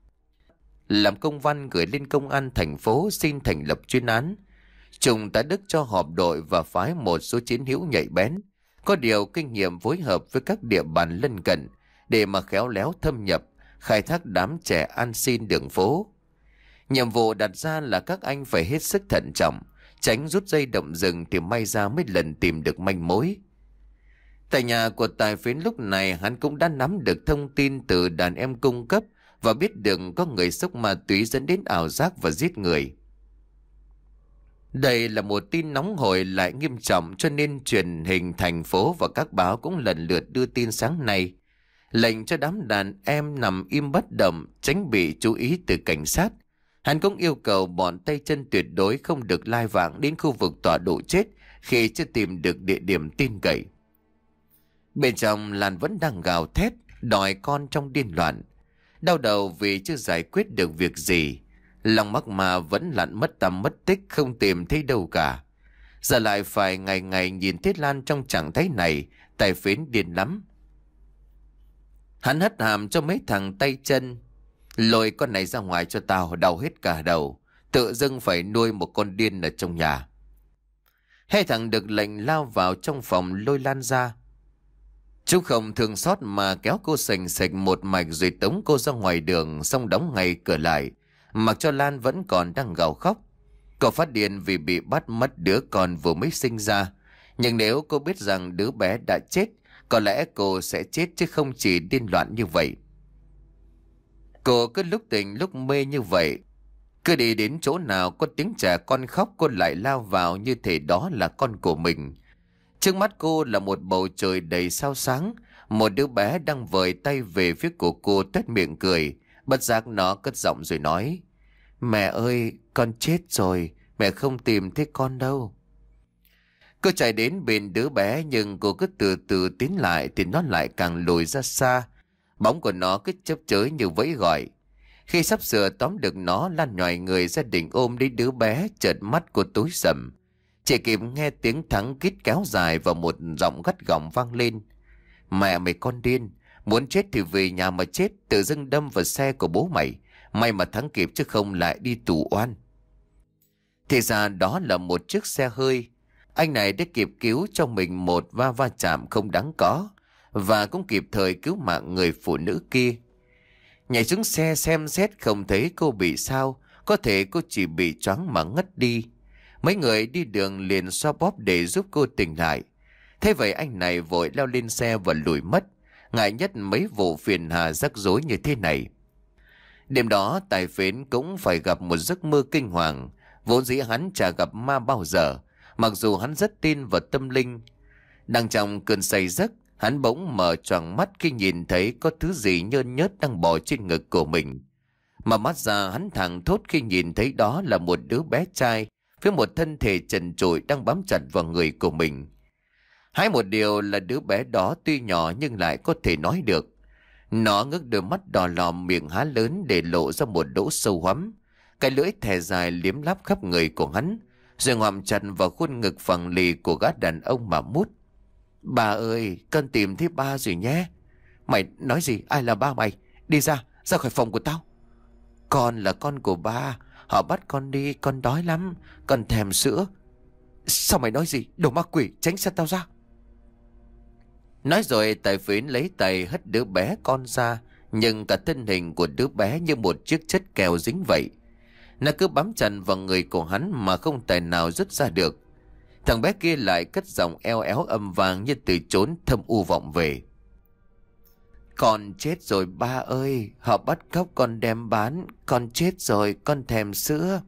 Làm công văn gửi lên công an thành phố xin thành lập chuyên án. Trùng tá Đức cho họp đội và phái một số chiến hữu nhạy bén, có điều kinh nghiệm phối hợp với các địa bàn lân cận để mà khéo léo thâm nhập, khai thác đám trẻ ăn xin đường phố. Nhiệm vụ đặt ra là các anh phải hết sức thận trọng, tránh rút dây động rừng thì may ra mới lần tìm được manh mối. Tại nhà của Tài Phiến lúc này hắn cũng đã nắm được thông tin từ đàn em cung cấp và biết được có người xúc ma túy dẫn đến ảo giác và giết người. Đây là một tin nóng hổi lại nghiêm trọng cho nên truyền hình thành phố và các báo cũng lần lượt đưa tin sáng nay. Lệnh cho đám đàn em nằm im bất động, tránh bị chú ý từ cảnh sát. Hắn cũng yêu cầu bọn tay chân tuyệt đối không được lai vãng đến khu vực tọa độ chết khi chưa tìm được địa điểm tin cậy. Bên trong Lan vẫn đang gào thét, đòi con trong điên loạn. Đau đầu vì chưa giải quyết được việc gì. Lòng mắc mà vẫn lặn mất tăm mất tích không tìm thấy đâu cả. Giờ lại phải ngày ngày nhìn thấy Lan trong trạng thái này, Tài Phiến điên lắm. Hắn hất hàm cho mấy thằng tay chân. Lôi con này ra ngoài cho tao, đau hết cả đầu. Tự dưng phải nuôi một con điên ở trong nhà. Hai thằng được lệnh lao vào trong phòng lôi Lan ra. Chú không thương xót mà kéo cô sành sạch một mạch rồi tống cô ra ngoài đường, xong đóng ngay cửa lại, mặc cho Lan vẫn còn đang gào khóc. Cô phát điên vì bị bắt mất đứa con vừa mới sinh ra. Nhưng nếu cô biết rằng đứa bé đã chết, có lẽ cô sẽ chết chứ không chỉ điên loạn như vậy. Cô cứ lúc tỉnh lúc mê như vậy. Cứ đi đến chỗ nào có tiếng trẻ con khóc, cô lại lao vào như thể đó là con của mình. Trước mắt cô là một bầu trời đầy sao sáng. Một đứa bé đang vời tay về phía của cô, tuét miệng cười. Bất giác nó cất giọng rồi nói: "Mẹ ơi, con chết rồi, mẹ không tìm thấy con đâu." Cô chạy đến bên đứa bé nhưng cô cứ từ từ tiến lại thì nó lại càng lùi ra xa. Bóng của nó cứ chớp chới như vẫy gọi. Khi sắp sửa tóm được nó, Lan nhòi người ra định ôm lấy đứa bé, chợt mắt cô tối sầm. Chỉ kịp nghe tiếng thắng kít kéo dài và một giọng gắt gỏng vang lên. Mẹ mày con điên, muốn chết thì về nhà mà chết, tự dưng đâm vào xe của bố mày. May mà thắng kịp chứ không lại đi tù oan. Thì ra đó là một chiếc xe hơi. Anh này đã kịp cứu cho mình một va va chạm không đáng có, và cũng kịp thời cứu mạng người phụ nữ kia. Nhảy xuống xe xem xét không thấy cô bị sao, có thể cô chỉ bị choáng mà ngất đi. Mấy người đi đường liền xoa bóp để giúp cô tỉnh lại. Thế vậy anh này vội leo lên xe và lùi mất, ngại nhất mấy vụ phiền hà rắc rối như thế này. Đêm đó tài phến cũng phải gặp một giấc mơ kinh hoàng. Vốn dĩ hắn chả gặp ma bao giờ, mặc dù hắn rất tin vào tâm linh. Đang trong cơn say giấc, hắn bỗng mở choàng mắt khi nhìn thấy có thứ gì nhơn nhớt đang bò trên ngực của mình. Mà mắt ra hắn thẳng thốt khi nhìn thấy đó là một đứa bé trai với một thân thể trần trụi đang bám chặt vào người của mình. Hay một điều là đứa bé đó tuy nhỏ nhưng lại có thể nói được. Nó ngước đôi mắt đỏ lòm, miệng há lớn để lộ ra một lỗ sâu hoắm. Cái lưỡi thè dài liếm láp khắp người của hắn, rồi ngoạm chặt vào khuôn ngực phẳng lì của gã đàn ông mà mút. Bà ơi, con tìm thấy ba rồi nhé. Mày nói gì? Ai là ba mày? Đi ra, ra khỏi phòng của tao. Con là con của ba. Họ bắt con đi, con đói lắm. Con thèm sữa. Sao mày nói gì? Đồ ma quỷ, tránh xa tao ra. Nói rồi tài phến lấy tay hất đứa bé con ra, nhưng cả thân hình của đứa bé như một chiếc chất keo dính vậy. Nó cứ bám chặt vào người của hắn mà không tài nào rút ra được. Thằng bé kia lại cất giọng eo éo âm vang như từ chốn thâm u vọng về. Con chết rồi ba ơi, họ bắt cóc con đem bán, con chết rồi, con thèm sữa.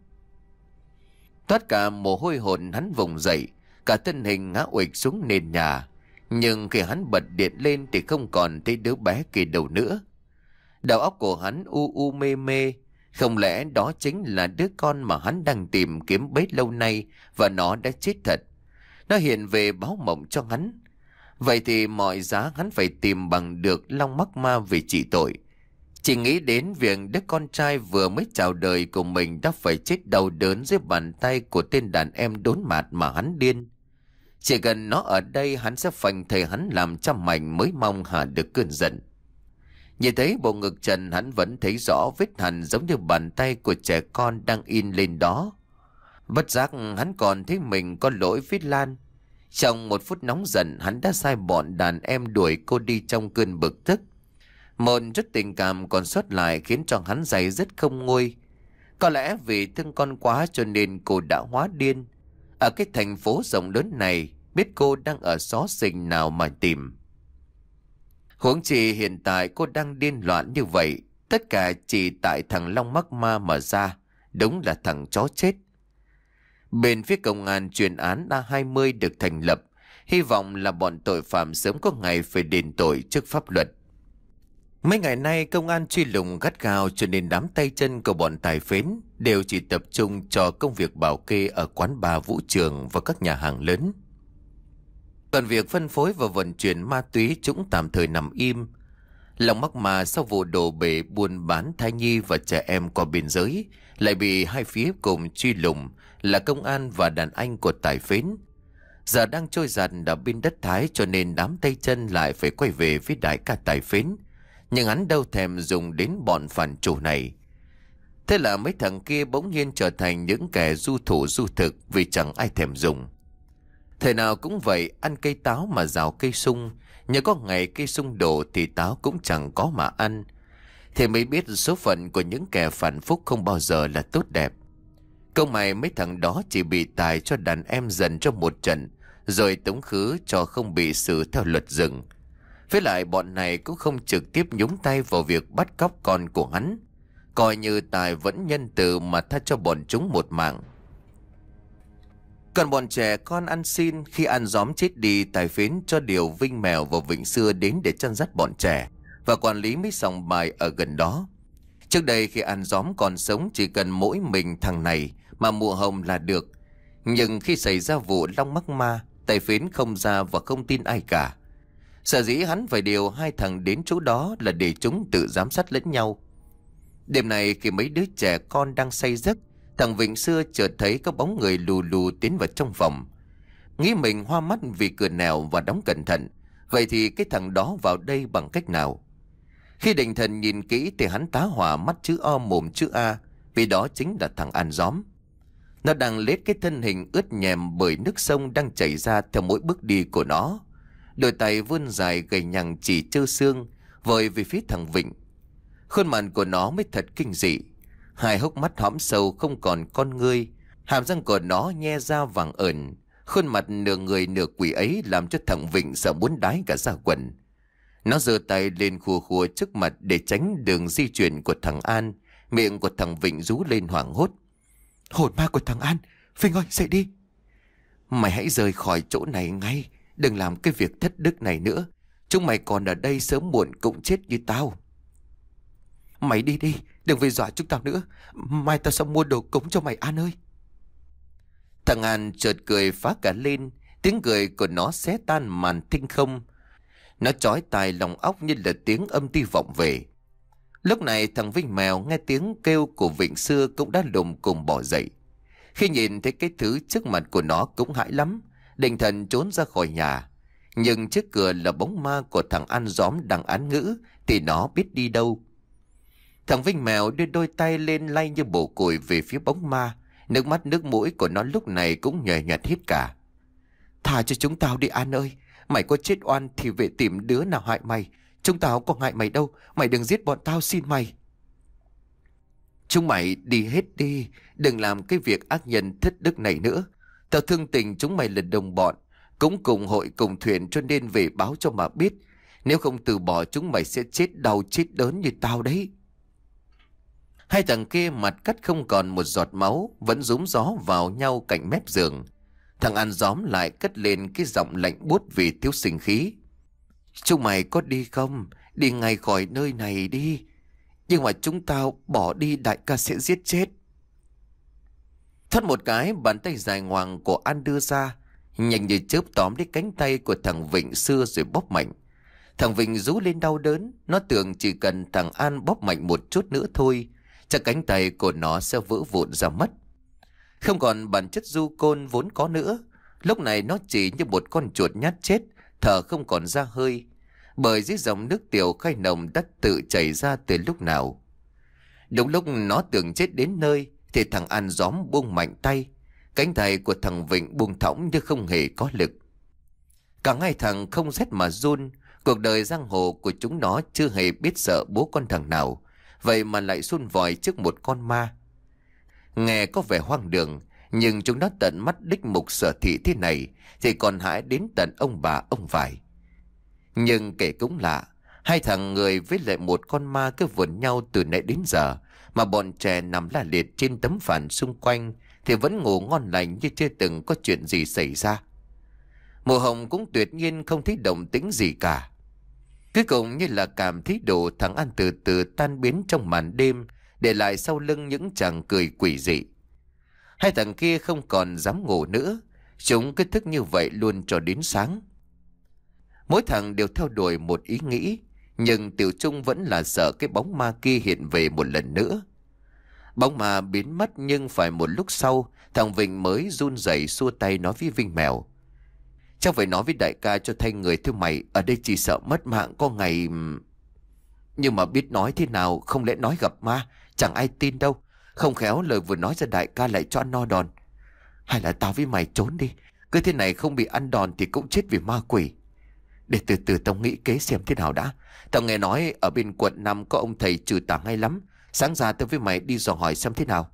Tất cả mồ hôi hồn hắn vùng dậy, cả thân hình ngã uịch xuống nền nhà. Nhưng khi hắn bật điện lên thì không còn thấy đứa bé kia đâu nữa. Đầu óc của hắn u u mê mê. Không lẽ đó chính là đứa con mà hắn đang tìm kiếm bấy lâu nay và nó đã chết thật? Nó hiện về báo mộng cho hắn. Vậy thì mọi giá hắn phải tìm bằng được long mắc ma về trị tội. Chỉ nghĩ đến việc đứa con trai vừa mới chào đời của mình đã phải chết đau đớn dưới bàn tay của tên đàn em đốn mạt mà hắn điên. Chỉ cần nó ở đây hắn sẽ phanh thầy hắn làm trăm mảnh mới mong hạ được cơn giận. Nhìn thấy bộ ngực trần, hắn vẫn thấy rõ vết hằn giống như bàn tay của trẻ con đang in lên đó. Bất giác hắn còn thấy mình có lỗi với Lan. Trong một phút nóng giận, hắn đã sai bọn đàn em đuổi cô đi trong cơn bực tức. Một chút tình cảm còn sót lại khiến cho hắn day dứt không nguôi. Có lẽ vì thương con quá cho nên cô đã hóa điên. Ở cái thành phố rộng lớn này, biết cô đang ở xó xỉnh nào mà tìm. Huống chi hiện tại cô đang điên loạn như vậy, tất cả chỉ tại thằng Long mắc ma mà ra. Đúng là thằng chó chết. Bên phía công an, chuyên án A hai mươi được thành lập, hy vọng là bọn tội phạm sớm có ngày phải đền tội trước pháp luật. Mấy ngày nay công an truy lùng gắt gao, cho nên đám tay chân của bọn tài phến đều chỉ tập trung cho công việc bảo kê ở quán bar, vũ trường và các nhà hàng lớn. Còn việc phân phối và vận chuyển ma túy chúng tạm thời nằm im. Lòng mắc mà sau vụ đổ bể buôn bán thai nhi và trẻ em qua biên giới lại bị hai phía cùng truy lùng là công an và đàn anh của tài phến. Giờ đang trôi giạt ở bên đất Thái, cho nên đám tay chân lại phải quay về với đại ca tài phến. Nhưng hắn đâu thèm dùng đến bọn phản chủ này. Thế là mấy thằng kia bỗng nhiên trở thành những kẻ du thủ du thực vì chẳng ai thèm dùng. Thời nào cũng vậy, ăn cây táo mà rào cây sung. Nhớ có ngày cây sung đổ thì táo cũng chẳng có mà ăn. Thì mới biết số phận của những kẻ phản phúc không bao giờ là tốt đẹp. Công mày mấy thằng đó chỉ bị tài cho đàn em dần trong một trận, rồi tống khứ cho không bị xử theo luật rừng. Với lại bọn này cũng không trực tiếp nhúng tay vào việc bắt cóc con của hắn. Coi như Tài vẫn nhân từ mà tha cho bọn chúng một mạng. Còn bọn trẻ con ăn xin, khi ăn gióm chết đi, Tài phến cho điều Vinh Mèo và Vĩnh Xưa đến để chăn dắt bọn trẻ và quản lý mấy sòng bài ở gần đó. Trước đây khi ăn gióm còn sống chỉ cần mỗi mình thằng này mà mùa hồng là được. Nhưng khi xảy ra vụ Long mắc ma, Tài phến không ra và không tin ai cả. Sở dĩ hắn phải điều hai thằng đến chỗ đó là để chúng tự giám sát lẫn nhau. Đêm này khi mấy đứa trẻ con đang say giấc, thằng Vịnh xưa chợt thấy có bóng người lù lù tiến vào trong phòng. Nghĩ mình hoa mắt vì cửa nẻo và đóng cẩn thận. Vậy thì cái thằng đó vào đây bằng cách nào? Khi định thần nhìn kỹ thì hắn tá hỏa mắt chữ O mồm chữ A, vì đó chính là thằng An Gióm. Nó đang lết cái thân hình ướt nhèm bởi nước sông đang chảy ra theo mỗi bước đi của nó. Đôi tay vươn dài gầy nhằng chỉ trơ xương, vời về phía thằng Vịnh. Khuôn mặt của nó mới thật kinh dị. Hai hốc mắt hõm sâu không còn con ngươi, hàm răng của nó nhe ra vàng ẩn. Khuôn mặt nửa người nửa quỷ ấy làm cho thằng Vịnh sợ muốn đái cả da quần. Nó giơ tay lên khua khua trước mặt để tránh đường di chuyển của thằng An. Miệng của thằng Vịnh rú lên hoảng hốt. Hồn ma của thằng An, Vịnh ơi dậy đi. Mày hãy rời khỏi chỗ này ngay, đừng làm cái việc thất đức này nữa. Chúng mày còn ở đây sớm muộn cũng chết như tao. Mày đi đi, đừng về dọa chúng tao nữa. Mai tao sẽ mua đồ cúng cho mày An ơi. Thằng An chợt cười phá cả lên. Tiếng cười của nó xé tan màn thinh không. Nó chói tai lòng óc như là tiếng âm ti vọng về. Lúc này thằng Vinh Mèo nghe tiếng kêu của Vịnh xưa cũng đã lùm cùng bỏ dậy. Khi nhìn thấy cái thứ trước mặt của nó cũng hãi lắm, định thần trốn ra khỏi nhà. Nhưng trước cửa là bóng ma của thằng An Gióm đang án ngữ, thì nó biết đi đâu. Thằng Vinh Mèo đưa đôi tay lên lay như bổ củi về phía bóng ma. Nước mắt nước mũi của nó lúc này cũng nhòe nhạt hết cả. Thả cho chúng tao đi An ơi. Mày có chết oan thì về tìm đứa nào hại mày. Chúng tao có hại mày đâu. Mày đừng giết bọn tao xin mày. Chúng mày đi hết đi. Đừng làm cái việc ác nhân thất đức này nữa. Tao thương tình chúng mày là đồng bọn, cũng cùng hội cùng thuyền, cho nên về báo cho mà biết. Nếu không từ bỏ chúng mày sẽ chết đau chết đớn như tao đấy. Hai thằng kia mặt cắt không còn một giọt máu, vẫn rúm gió vào nhau cạnh mép giường. Thằng An Gióm lại cất lên cái giọng lạnh buốt vì thiếu sinh khí. Chúng mày có đi không? Đi ngay khỏi nơi này đi. Nhưng mà chúng tao bỏ đi đại ca sẽ giết chết. Thoát một cái, bàn tay dài ngoằng của An đưa ra, nhanh như chớp tóm lấy cánh tay của thằng Vịnh xưa rồi bóp mạnh. Thằng Vịnh rú lên đau đớn. Nó tưởng chỉ cần thằng An bóp mạnh một chút nữa thôi, chắc cánh tay của nó sẽ vỡ vụn ra mất. Không còn bản chất du côn vốn có nữa. Lúc này nó chỉ như một con chuột nhát chết, thở không còn ra hơi, bởi dưới dòng nước tiểu khai nồng đã tự chảy ra từ lúc nào. Đúng lúc nó tưởng chết đến nơi thì thằng An Gióm buông mạnh tay. Cánh tay của thằng Vịnh buông thõng như không hề có lực. Cả hai thằng không rét mà run. Cuộc đời giang hồ của chúng nó chưa hề biết sợ bố con thằng nào, vậy mà lại xun vòi trước một con ma. Nghe có vẻ hoang đường, nhưng chúng nó tận mắt đích mục sở thị thế này thì còn hãi đến tận ông bà ông vải. Nhưng kể cũng lạ, hai thằng người với lại một con ma cứ vườn nhau từ nãy đến giờ, mà bọn trẻ nằm la liệt trên tấm phản xung quanh thì vẫn ngủ ngon lành như chưa từng có chuyện gì xảy ra. Mùa Hồng cũng tuyệt nhiên không thấy động tĩnh gì cả. Cuối cùng như là cảm thấy đủ, thằng An từ từ tan biến trong màn đêm, để lại sau lưng những chàng cười quỷ dị. Hai thằng kia không còn dám ngủ nữa. Chúng cứ thức như vậy luôn cho đến sáng. Mỗi thằng đều theo đuổi một ý nghĩ, nhưng Tiểu Trung vẫn là sợ cái bóng ma kia hiện về một lần nữa. Bóng ma biến mất, nhưng phải một lúc sau thằng Vịnh mới run rẩy xua tay nói với Vinh Mèo. Chắc phải nói với đại ca cho thay người thưa mày, ở đây chỉ sợ mất mạng có ngày. Nhưng mà biết nói thế nào, không lẽ nói gặp ma, chẳng ai tin đâu. Không khéo lời vừa nói ra đại ca lại cho ăn no đòn. Hay là tao với mày trốn đi, cứ thế này không bị ăn đòn thì cũng chết vì ma quỷ. Để từ từ tao nghĩ kế xem thế nào đã. Tao nghe nói ở bên quận năm có ông thầy trừ tà hay lắm. Sáng ra tao với mày đi dò hỏi xem thế nào.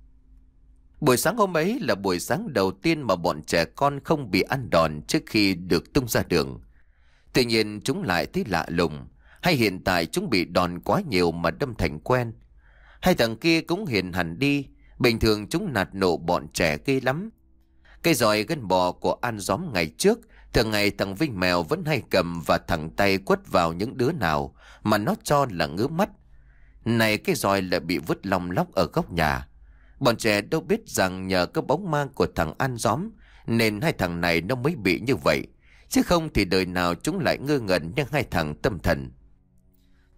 Buổi sáng hôm ấy là buổi sáng đầu tiên mà bọn trẻ con không bị ăn đòn trước khi được tung ra đường. Tuy nhiên chúng lại thấy lạ lùng, hay hiện tại chúng bị đòn quá nhiều mà đâm thành quen. Hai thằng kia cũng hiền hẳn đi. Bình thường chúng nạt nộ bọn trẻ ghê lắm. Cây giòi gân bò của An Gióm ngày trước, thường ngày thằng Vinh Mèo vẫn hay cầm và thẳng tay quất vào những đứa nào mà nó cho là ngứa mắt. Này cái giòi lại bị vứt lông lóc ở góc nhà. Bọn trẻ đâu biết rằng nhờ cái bóng ma của thằng An Gióm nên hai thằng này nó mới bị như vậy, chứ không thì đời nào chúng lại ngơ ngẩn như hai thằng tâm thần.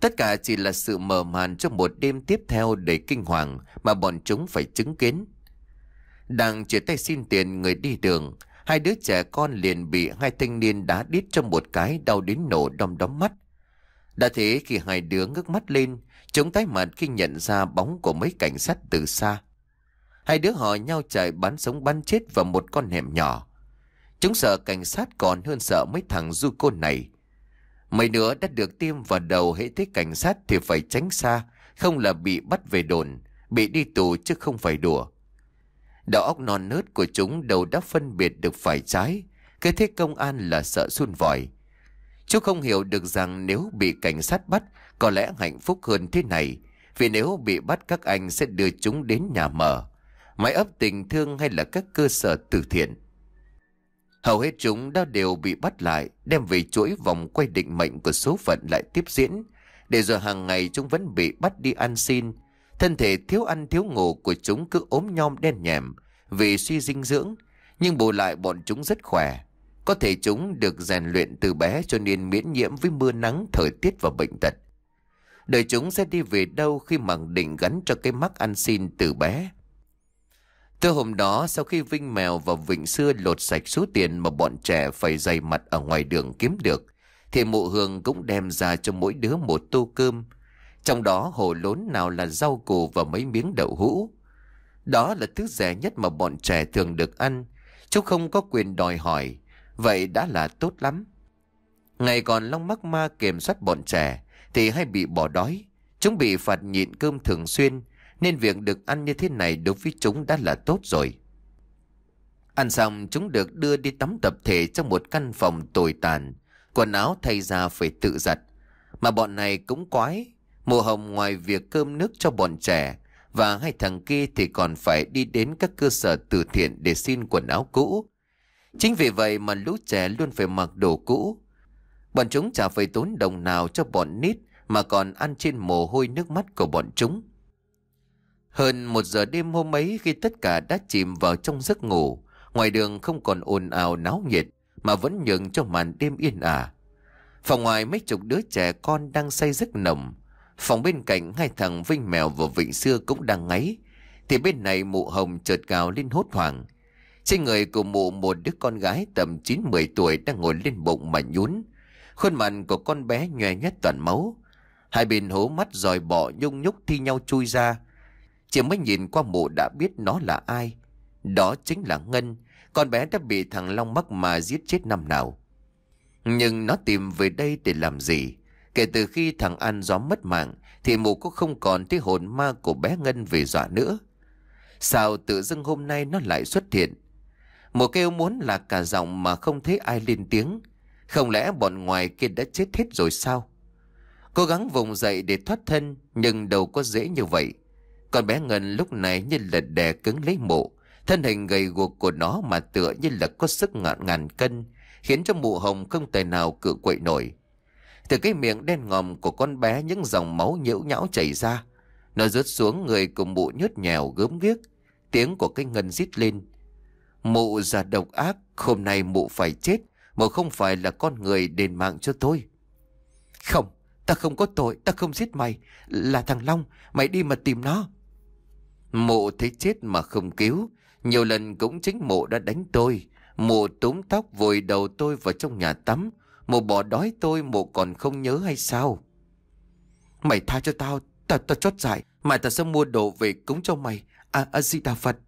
Tất cả chỉ là sự mở màn cho một đêm tiếp theo đầy kinh hoàng mà bọn chúng phải chứng kiến. Đang chia tay xin tiền người đi đường, hai đứa trẻ con liền bị hai thanh niên đá đít cho một cái đau đến nổ đom đóm mắt. Đã thế khi hai đứa ngước mắt lên, chúng tái mặt khi nhận ra bóng của mấy cảnh sát từ xa. Hai đứa họ nhau chạy bắn sống bắn chết vào một con hẻm nhỏ. Chúng sợ cảnh sát còn hơn sợ mấy thằng du côn này. Mấy đứa đã được tiêm vào đầu, hễ thấy cảnh sát thì phải tránh xa, không là bị bắt về đồn, bị đi tù chứ không phải đùa. Đầu óc non nớt của chúng đâu đã phân biệt được phải trái, cứ thế công an là sợ sun vòi. Chúng không hiểu được rằng nếu bị cảnh sát bắt có lẽ hạnh phúc hơn thế này, vì nếu bị bắt các anh sẽ đưa chúng đến nhà mở, mái ấp tình thương hay là các cơ sở từ thiện. Hầu hết chúng đã đều bị bắt lại, đem về chuỗi vòng quay định mệnh của số phận lại tiếp diễn, để rồi hàng ngày chúng vẫn bị bắt đi ăn xin. Thân thể thiếu ăn thiếu ngủ của chúng cứ ốm nhom đen nhèm vì suy dinh dưỡng, nhưng bù lại bọn chúng rất khỏe. Có thể chúng được rèn luyện từ bé cho nên miễn nhiễm với mưa nắng, thời tiết và bệnh tật. Đời chúng sẽ đi về đâu khi mặc định gắn cho cái mác ăn xin từ bé. Từ hôm đó, sau khi Vinh Mèo và Vịnh Xưa lột sạch số tiền mà bọn trẻ phải dày mặt ở ngoài đường kiếm được, thì mụ Hương cũng đem ra cho mỗi đứa một tô cơm. Trong đó hồ lốn nào là rau củ và mấy miếng đậu hũ. Đó là thứ rẻ nhất mà bọn trẻ thường được ăn. Chúng không có quyền đòi hỏi, vậy đã là tốt lắm. Ngày còn Long mắc ma kiểm soát bọn trẻ thì hay bị bỏ đói. Chúng bị phạt nhịn cơm thường xuyên, nên việc được ăn như thế này đối với chúng đã là tốt rồi. Ăn xong, chúng được đưa đi tắm tập thể trong một căn phòng tồi tàn. Quần áo thay ra phải tự giặt. Mà bọn này cũng quái. Mùa Hồng ngoài việc cơm nước cho bọn trẻ và hai thằng kia thì còn phải đi đến các cơ sở từ thiện để xin quần áo cũ. Chính vì vậy mà lũ trẻ luôn phải mặc đồ cũ. Bọn chúng chả phải tốn đồng nào cho bọn nít, mà còn ăn trên mồ hôi nước mắt của bọn chúng. Hơn một giờ đêm hôm ấy, khi tất cả đã chìm vào trong giấc ngủ, ngoài đường không còn ồn ào náo nhiệt mà vẫn nhường cho màn đêm yên ả. Phòng ngoài mấy chục đứa trẻ con đang say giấc nồng. Phòng bên cạnh hai thằng Vinh Mèo và Vịnh Xưa cũng đang ngáy, thì bên này mụ Hồng chợt gào lên hốt hoảng. Trên người của mụ một đứa con gái tầm chín mười tuổi đang ngồi lên bụng mà nhún. Khuôn mặt của con bé nhòe nhét toàn máu. Hai bên hố mắt dòi bọ nhung nhúc thi nhau chui ra. Chỉ mới nhìn qua mụ đã biết nó là ai. Đó chính là Ngân, con bé đã bị thằng Long mắc mà giết chết năm nào. Nhưng nó tìm về đây để làm gì? Kể từ khi thằng An Gió mất mạng thì mụ cũng không còn thấy hồn ma của bé Ngân về dọa nữa. Sao tự dưng hôm nay nó lại xuất hiện? Mụ kêu muốn là cả giọng mà không thấy ai lên tiếng. Không lẽ bọn ngoài kia đã chết hết rồi sao? Cố gắng vùng dậy để thoát thân, nhưng đâu có dễ như vậy. Con bé Ngân lúc này như là đè cứng lấy mụ. Thân hình gầy guộc của nó mà tựa như là có sức ngàn ngàn cân, khiến cho mụ Hồng không tài nào cự quậy nổi. Từ cái miệng đen ngòm của con bé những dòng máu nhiễu nhão chảy ra. Nó rớt xuống người của mụ nhớt nhèo gớm ghiếc. Tiếng của cái Ngân rít lên. Mụ già độc ác, hôm nay mụ phải chết. Mụ không phải là con người đền mạng cho tôi. Không, ta không có tội, ta không giết mày. Là thằng Long, mày đi mà tìm nó. Mụ thấy chết mà không cứu. Nhiều lần cũng chính mụ đã đánh tôi. Mụ túm tóc vội đầu tôi vào trong nhà tắm. Mụ bỏ đói tôi, mụ còn không nhớ hay sao? Mày tha cho tao, tao tao chót dại. Mà tao sẽ mua đồ về cúng cho mày. À, à Di Đà Phật.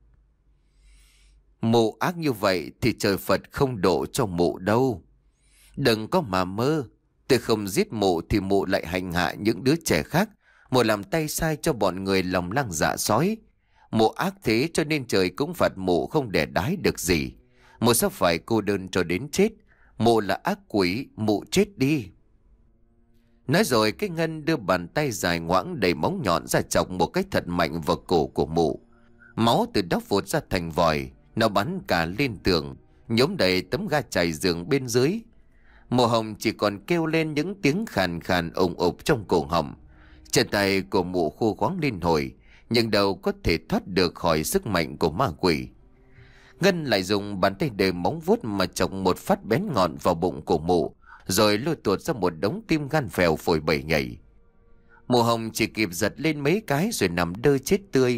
Mụ ác như vậy thì trời Phật không độ cho mụ đâu. Đừng có mà mơ. Tôi không giết mụ thì mụ lại hành hạ những đứa trẻ khác. Mụ làm tay sai cho bọn người lòng lang dạ sói. Mụ ác thế cho nên trời cũng phạt mụ không để đái được gì. Mụ sẽ phải cô đơn cho đến chết. Mụ là ác quỷ, mụ chết đi. Nói rồi cái Ngân đưa bàn tay dài ngoãng đầy móng nhọn ra chọc một cái thật mạnh vào cổ của mụ. Máu từ đó vụt ra thành vòi. Nó bắn cả lên tường, nhốm đầy tấm ga trải giường bên dưới. Mụ Hồng chỉ còn kêu lên những tiếng khàn khàn ồm ộp trong cổ họng. Chân tay của mụ khô khoáng lên hồi, nhưng đâu có thể thoát được khỏi sức mạnh của ma quỷ. Ngân lại dùng bàn tay đầy móng vuốt mà chọc một phát bén ngọn vào bụng của mụ, rồi lôi tuột ra một đống tim gan phèo phổi bầy nhảy. Mụ Hồng chỉ kịp giật lên mấy cái rồi nằm đơ chết tươi.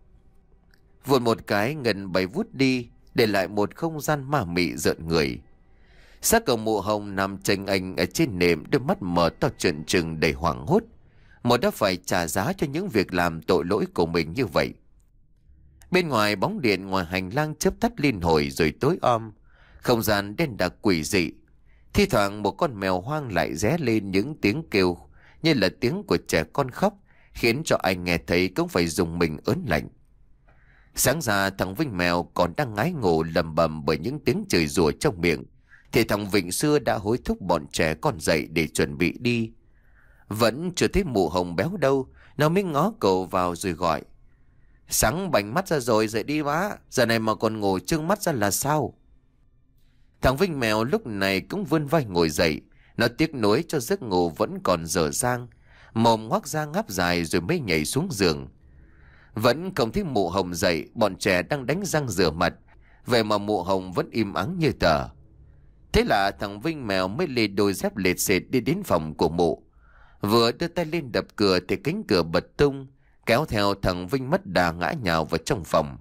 Vụt một cái Ngân bay vút đi, để lại một không gian ma mị rợn người. Xác của mụ Hồng nằm chênh ênh ở trên nệm, đôi mắt mở to trợn trừng đầy hoảng hốt. Một đã phải trả giá cho những việc làm tội lỗi của mình như vậy. Bên ngoài bóng điện ngoài hành lang chớp tắt liên hồi rồi tối om. Không gian đen đặc quỷ dị. Thi thoảng một con mèo hoang lại ré lên những tiếng kêu như là tiếng của trẻ con khóc, khiến cho anh nghe thấy cũng phải dùng mình ớn lạnh. Sáng ra thằng Vinh mèo còn đang ngái ngủ lầm bầm bởi những tiếng chửi rủa trong miệng, thì thằng Vịnh xưa đã hối thúc bọn trẻ con dậy để chuẩn bị đi. Vẫn chưa thấy mụ Hồng béo đâu, nó mới ngó cầu vào rồi gọi: "Sáng bảnh mắt ra rồi, dậy đi má, giờ này mà còn ngồi trưng mắt ra là sao?" Thằng Vinh mèo lúc này cũng vươn vai ngồi dậy. Nó tiếc nuối cho giấc ngủ vẫn còn dở dang, mồm ngoác ra ngáp dài rồi mới nhảy xuống giường. Vẫn không thấy mụ Hồng dậy, bọn trẻ đang đánh răng rửa mặt, vậy mà mụ Hồng vẫn im ắng như tờ. Thế là thằng Vinh mèo mới lê đôi dép lệt xệt đi đến phòng của mụ. Vừa đưa tay lên đập cửa thì cánh cửa bật tung, kéo theo thằng Vinh mất đà ngã nhào vào trong phòng.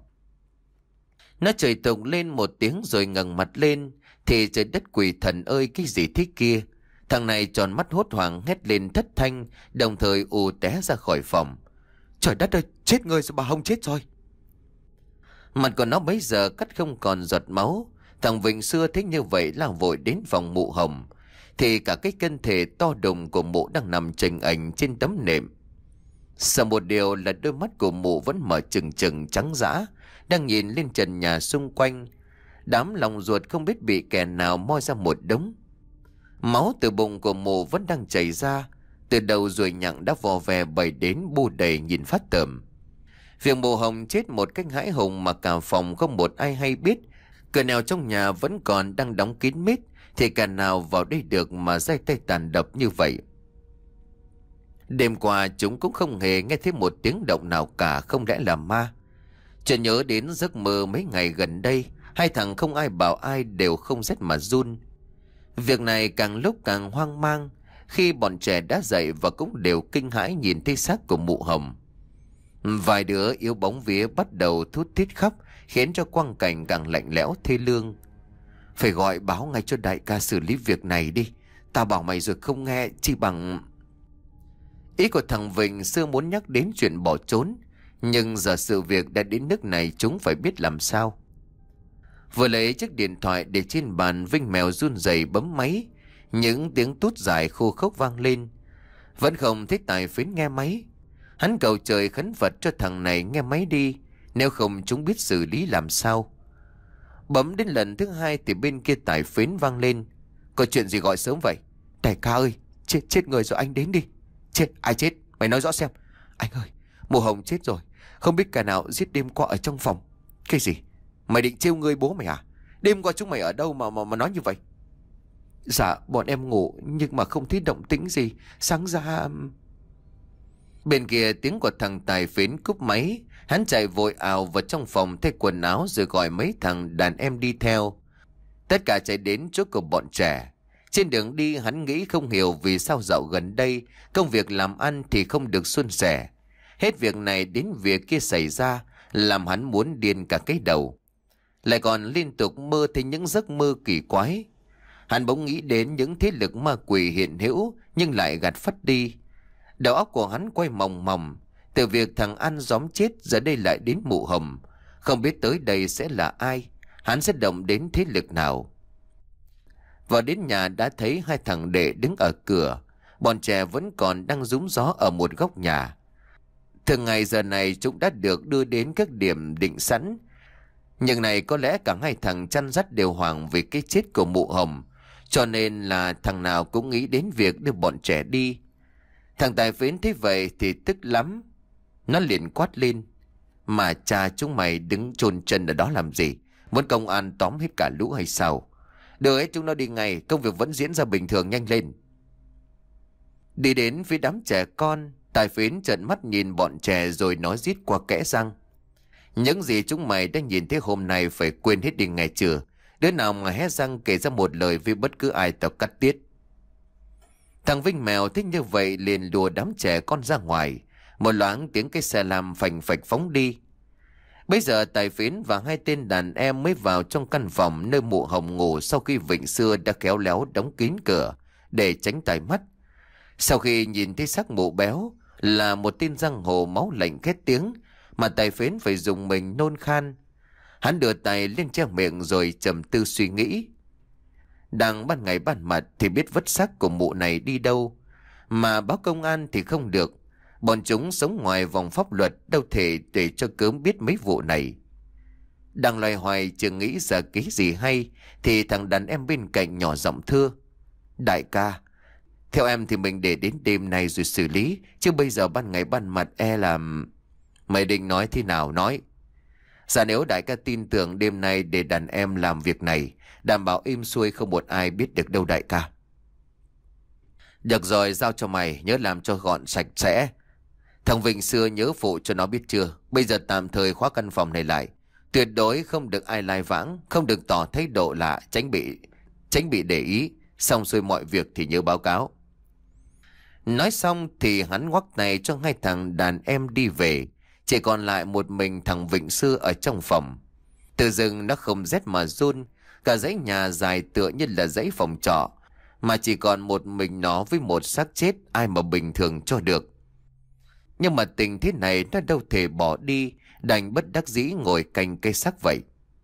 Nó chửi tụng lên một tiếng rồi ngẩng mặt lên, thì trời đất quỷ thần ơi, cái gì thế kia? Thằng này tròn mắt hốt hoảng hét lên thất thanh, đồng thời ù té ra khỏi phòng. Trời đất ơi, chết người rồi, bà Hồng chết rồi. Mặt của nó bấy giờ cắt không còn giọt máu. Thằng Vịnh xưa thấy như vậy lao vội đến phòng mụ Hồng, thì cả cái thân thể to đùng của mụ đang nằm chềnh ảnh trên tấm nệm. Sợ một điều là đôi mắt của mụ vẫn mở trừng trừng trắng dã, đang nhìn lên trần nhà xung quanh. Đám lòng ruột không biết bị kẻ nào moi ra một đống. Máu từ bụng của mụ vẫn đang chảy ra, từ đầu ruồi nhặng đã vò vè bày đến bu đầy nhìn phát tởm. Việc mụ Hồng chết một cách hãi hùng mà cả phòng không một ai hay biết. Cửa nào trong nhà vẫn còn đang đóng kín mít, thì cả nào vào đây được mà giây tay tàn độc như vậy. Đêm qua chúng cũng không hề nghe thấy một tiếng động nào cả, không lẽ là ma? Chợt nhớ đến giấc mơ mấy ngày gần đây, hai thằng không ai bảo ai đều không rét mà run. Việc này càng lúc càng hoang mang, khi bọn trẻ đã dậy và cũng đều kinh hãi nhìn thấy xác của mụ Hồng. Vài đứa yếu bóng vía bắt đầu thút thít khóc, khiến cho quang cảnh càng lạnh lẽo thê lương. Phải gọi báo ngay cho đại ca xử lý việc này đi. Tao bảo mày rồi không nghe, chỉ bằng... Ý của thằng Vịnh xưa muốn nhắc đến chuyện bỏ trốn, nhưng giờ sự việc đã đến nước này chúng phải biết làm sao. Vừa lấy chiếc điện thoại để trên bàn, Vinh mèo run rẩy bấm máy. Những tiếng tút dài khô khốc vang lên. Vẫn không thấy Tài Phiến nghe máy. Hắn cầu trời khấn Phật cho thằng này nghe máy đi, nếu không chúng biết xử lý làm sao. Bấm đến lần thứ hai thì bên kia Tài Phiến vang lên. Có chuyện gì gọi sớm vậy? Đại ca ơi, chết chết người rồi, anh đến đi. Chết? Ai chết? Mày nói rõ xem. Anh ơi, mụ Hồng chết rồi. Không biết cả nào giết đêm qua ở trong phòng. Cái gì? Mày định trêu ngươi bố mày à? Đêm qua chúng mày ở đâu mà mà, mà nói như vậy? Dạ, bọn em ngủ nhưng mà không thấy động tĩnh gì. Sáng ra... Bên kia tiếng của thằng Tài Phiến cúp máy. Hắn chạy vội ào vào trong phòng thay quần áo rồi gọi mấy thằng đàn em đi theo. Tất cả chạy đến chỗ của bọn trẻ. Trên đường đi hắn nghĩ không hiểu vì sao dạo gần đây công việc làm ăn thì không được suôn sẻ. Hết việc này đến việc kia xảy ra làm hắn muốn điên cả cái đầu. Lại còn liên tục mơ thấy những giấc mơ kỳ quái. Hắn bỗng nghĩ đến những thế lực ma quỷ hiện hữu nhưng lại gạt phắt đi. Đầu óc của hắn quay mòng mòng. Từ việc thằng An gióm chết giờ đây lại đến mụ Hồng. Không biết tới đây sẽ là ai, hắn sẽ động đến thế lực nào. Vào đến nhà đã thấy hai thằng đệ đứng ở cửa. Bọn trẻ vẫn còn đang rúm gió ở một góc nhà. Thường ngày giờ này chúng đã được đưa đến các điểm định sẵn. Nhưng này có lẽ cả hai thằng chăn dắt đều hoảng vì cái chết của mụ Hồng, cho nên là thằng nào cũng nghĩ đến việc đưa bọn trẻ đi. Thằng Tài Phiến thấy vậy thì tức lắm. Nó liền quát lên. Mà cha chúng mày đứng chôn chân ở đó làm gì? Muốn công an tóm hết cả lũ hay sao? Đưa hết chúng nó đi ngay, công việc vẫn diễn ra bình thường, nhanh lên. Đi đến phía đám trẻ con, Tài Phiến trợn mắt nhìn bọn trẻ rồi nói rít qua kẽ răng. Những gì chúng mày đã nhìn thấy hôm nay phải quên hết đi ngày chưa? Đứa nào mà hé răng kể ra một lời với bất cứ ai tao cắt tiết. Thằng Thằng Vinh mèo thích như vậy liền lùa đám trẻ con ra ngoài. Một loáng tiếng cái xe lam phành phạch phóng đi. Bây giờ Tài Phiến và hai tên đàn em mới vào trong căn phòng nơi mụ Hồng ngủ sau khi Vịnh Xưa đã khéo léo đóng kín cửa để tránh tai mắt. Sau khi nhìn thấy xác mụ béo là một tên giang hồ máu lạnh khét tiếng mà Tài Phiến phải dùng mình nôn khan. Hắn đưa tay lên che miệng rồi trầm tư suy nghĩ. Đang ban ngày ban mặt thì biết vứt xác của mụ này đi đâu, mà báo công an thì không được. Bọn chúng sống ngoài vòng pháp luật, đâu thể để cho cớm biết mấy vụ này. Đang loay hoay chưa nghĩ ra kế gì hay thì thằng đàn em bên cạnh nhỏ giọng thưa: Đại ca, theo em thì mình để đến đêm nay rồi xử lý, chứ bây giờ ban ngày ban mặt e làm... Mày định nói thế nào nói? Dạ nếu đại ca tin tưởng đêm nay để đàn em làm việc này, đảm bảo im xuôi không một ai biết được đâu đại ca. Được rồi, giao cho mày, nhớ làm cho gọn sạch sẽ. Thằng Vịnh xưa nhớ phụ cho nó biết chưa. Bây giờ tạm thời khóa căn phòng này lại, tuyệt đối không được ai lai vãng, không được tỏ thái độ lạ, tránh bị tránh bị để ý. Xong xuôi mọi việc thì nhớ báo cáo. Nói xong thì hắn ngoắc tay cho hai thằng đàn em đi về. Chỉ còn lại một mình thằng Vịnh xưa ở trong phòng. Từ rừng nó không rét mà run. Cả dãy nhà dài tựa như là dãy phòng trọ, mà chỉ còn một mình nó với một xác chết, ai mà bình thường cho được. Nhưng mà tình thế này nó đâu thể bỏ đi, đành bất đắc dĩ ngồi cạnh cây xác vậy.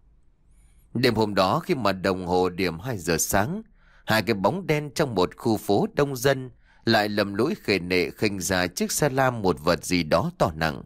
Đêm hôm đó khi mà đồng hồ điểm hai giờ sáng, hai cái bóng đen trong một khu phố đông dân lại lầm lũi khề nệ khênh ra chiếc xe lam một vật gì đó to nặng.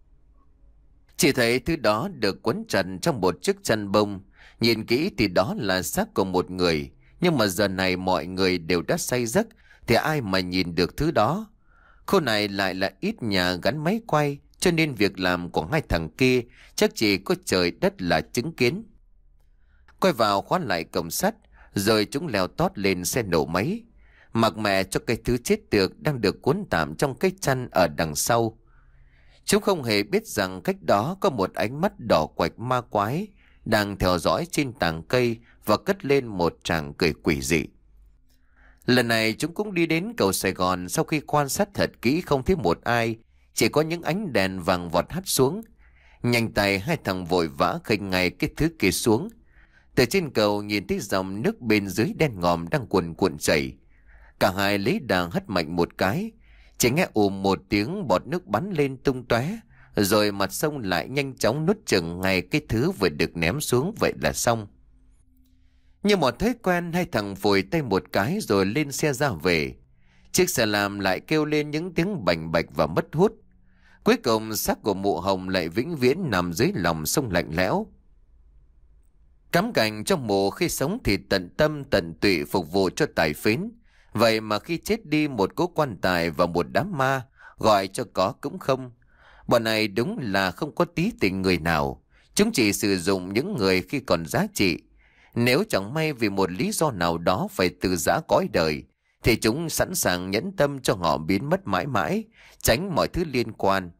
Chỉ thấy thứ đó được quấn chặt trong một chiếc chăn bông. Nhìn kỹ thì đó là xác của một người. Nhưng mà giờ này mọi người đều đã say giấc, thì ai mà nhìn được thứ đó. Khu này lại là ít nhà gắn máy quay, cho nên việc làm của hai thằng kia chắc chỉ có trời đất là chứng kiến. Quay vào khóa lại cổng sắt, rồi chúng leo tót lên xe nổ máy. Mặc mẹ cho cái thứ chết tiệt đang được cuốn tạm trong cái chăn ở đằng sau. Chúng không hề biết rằng cách đó có một ánh mắt đỏ quạch ma quái đang theo dõi trên tàng cây và cất lên một tràng cười quỷ dị. Lần này chúng cũng đi đến cầu Sài Gòn. Sau khi quan sát thật kỹ không thấy một ai, chỉ có những ánh đèn vàng vọt hắt xuống. Nhanh tay hai thằng vội vã khênh ngay cái thứ kia xuống. Từ trên cầu nhìn thấy dòng nước bên dưới đen ngòm đang cuồn cuộn chảy. Cả hai lấy đà hất mạnh một cái, chỉ nghe ùm một tiếng bọt nước bắn lên tung tóe, rồi mặt sông lại nhanh chóng nuốt chửng ngay cái thứ vừa được ném xuống. Vậy là xong. Như một thói quen, hai thằng phủi tay một cái rồi lên xe ra về. Chiếc xe lam lại kêu lên những tiếng bành bạch và mất hút. Cuối cùng xác của mụ Hồng lại vĩnh viễn nằm dưới lòng sông lạnh lẽo. Cắm cành trong mộ khi sống thì tận tâm tận tụy phục vụ cho Tài Phiến. Vậy mà khi chết đi một cố quan tài và một đám ma, gọi cho có cũng không. Bọn này đúng là không có tí tình người nào. Chúng chỉ sử dụng những người khi còn giá trị. Nếu chẳng may vì một lý do nào đó phải từ giã cõi đời, thì chúng sẵn sàng nhẫn tâm cho họ biến mất mãi mãi, tránh mọi thứ liên quan.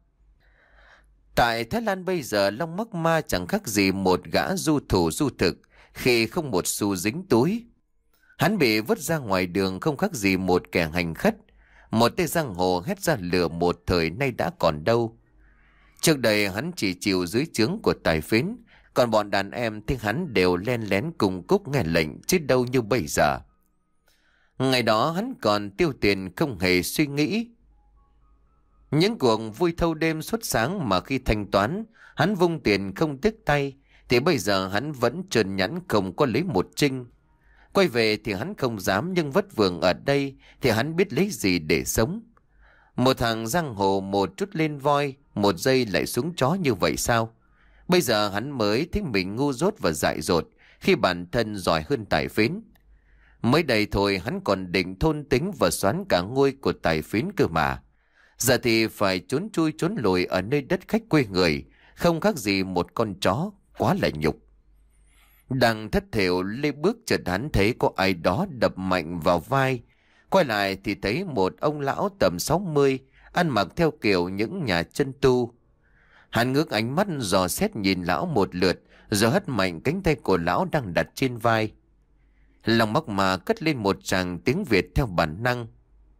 Tại Thái Lan bây giờ, Long Mắc Ma chẳng khác gì một gã du thủ du thực khi không một xu dính túi. Hắn bị vứt ra ngoài đường không khác gì một kẻ hành khất. Một tên giang hồ hét ra lửa một thời nay đã còn đâu. Trước đây hắn chỉ chịu dưới trướng của Tài Phiến, còn bọn đàn em thì hắn đều len lén cùng cúc nghe lệnh, chứ đâu như bây giờ. Ngày đó hắn còn tiêu tiền không hề suy nghĩ. Những cuộc vui thâu đêm suốt sáng mà khi thanh toán, hắn vung tiền không tiếc tay, thì bây giờ hắn vẫn trơn nhẵn không có lấy một trinh. Quay về thì hắn không dám, nhưng vất vưởng ở đây thì hắn biết lấy gì để sống. Một thằng giang hồ một chút lên voi, một giây lại xuống chó như vậy sao? Bây giờ hắn mới thấy mình ngu dốt và dại dột khi bản thân giỏi hơn Tài Phiến. Mới đây thôi hắn còn định thôn tính và xoán cả ngôi của Tài Phiến cơ mà. Giờ thì phải trốn chui trốn lùi ở nơi đất khách quê người, không khác gì một con chó, quá là nhục. Đang thất thểu lê bước, chợt hắn thấy có ai đó đập mạnh vào vai. Quay lại thì thấy một ông lão tầm sáu mươi, ăn mặc theo kiểu những nhà chân tu. Hắn ngước ánh mắt dò xét nhìn lão một lượt, rồi hất mạnh cánh tay của lão đang đặt trên vai. Lòng Mắc Ma cất lên một tràng tiếng Việt theo bản năng.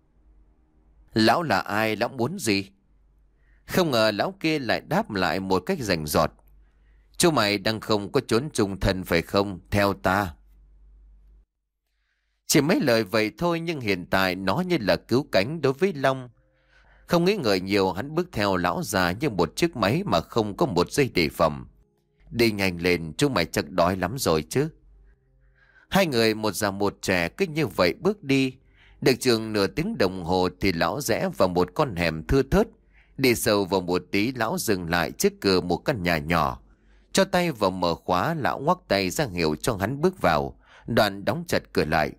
Lão là ai, lão muốn gì? Không ngờ lão kia lại đáp lại một cách rành rọt. Chú mày đang không có trốn trùng thần phải không? Theo ta. Chỉ mấy lời vậy thôi nhưng hiện tại nó như là cứu cánh đối với Long. Không nghĩ ngợi nhiều, hắn bước theo lão già như một chiếc máy mà không có một giây đề phòng. Đi nhanh lên, chú mày chắc đói lắm rồi chứ. Hai người một già một trẻ cứ như vậy bước đi. Được chừng nửa tiếng đồng hồ thì lão rẽ vào một con hẻm thưa thớt. Đi sâu vào một tí, lão dừng lại trước cửa một căn nhà nhỏ. Cho tay vào mở khóa, lão ngoắc tay ra hiệu cho hắn bước vào, đoạn đóng chặt cửa lại.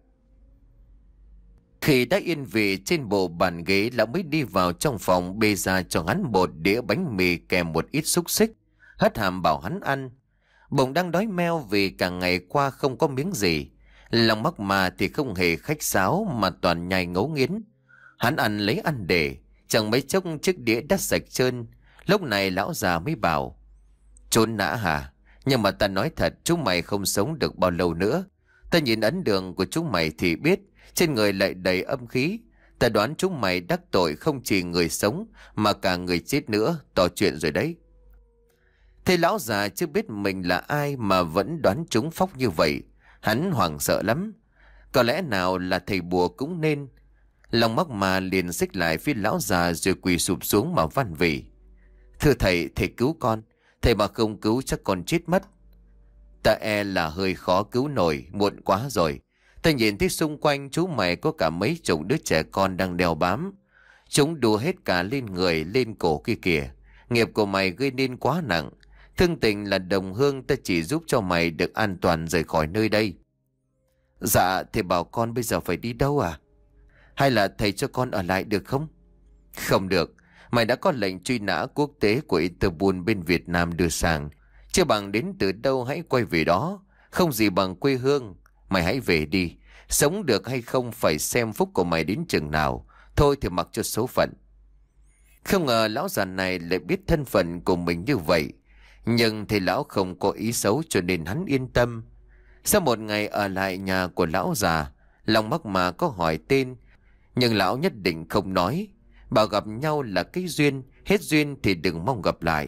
Khi đã yên vị trên bộ bàn ghế, lão mới đi vào trong phòng, bê ra cho hắn một đĩa bánh mì kèm một ít xúc xích, hất hàm bảo hắn ăn. Bụng đang đói meo vì cả ngày qua không có miếng gì. Lòng mắc mà thì không hề khách sáo mà toàn nhai ngấu nghiến. Hắn ăn lấy ăn để, chẳng mấy chốc chiếc đĩa đã sạch trơn. Lúc này lão già mới bảo: Trốn nã hả? Nhưng mà ta nói thật, chúng mày không sống được bao lâu nữa. Ta nhìn ấn đường của chúng mày thì biết, trên người lại đầy âm khí. Ta đoán chúng mày đắc tội không chỉ người sống mà cả người chết nữa. Tỏ chuyện rồi đấy. Thế lão già chưa biết mình là ai mà vẫn đoán trúng phóc như vậy. Hắn hoảng sợ lắm. Có lẽ nào là thầy bùa cũng nên. Lòng mắc mà liền xích lại phía lão già rồi quỳ sụp xuống mà van vỉ: Thưa thầy, thầy cứu con. Thầy mà không cứu chắc con chết mất. Ta e là hơi khó cứu nổi, muộn quá rồi. Ta nhìn thấy xung quanh chú mày có cả mấy chục đứa trẻ con đang đeo bám. Chúng đùa hết cả lên người, lên cổ kia kìa. Nghiệp của mày gây nên quá nặng. Thương tình là đồng hương, ta chỉ giúp cho mày được an toàn rời khỏi nơi đây. Dạ, thầy bảo con bây giờ phải đi đâu à? Hay là thầy cho con ở lại được không? Không được. Mày đã có lệnh truy nã quốc tế của Interpol bên Việt Nam đưa sang. Chưa bằng đến từ đâu hãy quay về đó. Không gì bằng quê hương. Mày hãy về đi. Sống được hay không phải xem phúc của mày đến chừng nào. Thôi thì mặc cho số phận. Không ngờ lão già này lại biết thân phận của mình như vậy. Nhưng thầy lão không có ý xấu cho nên hắn yên tâm. Sau một ngày ở lại nhà của lão già, lòng mắc mà có hỏi tên, nhưng lão nhất định không nói. Bảo gặp nhau là cái duyên, hết duyên thì đừng mong gặp lại.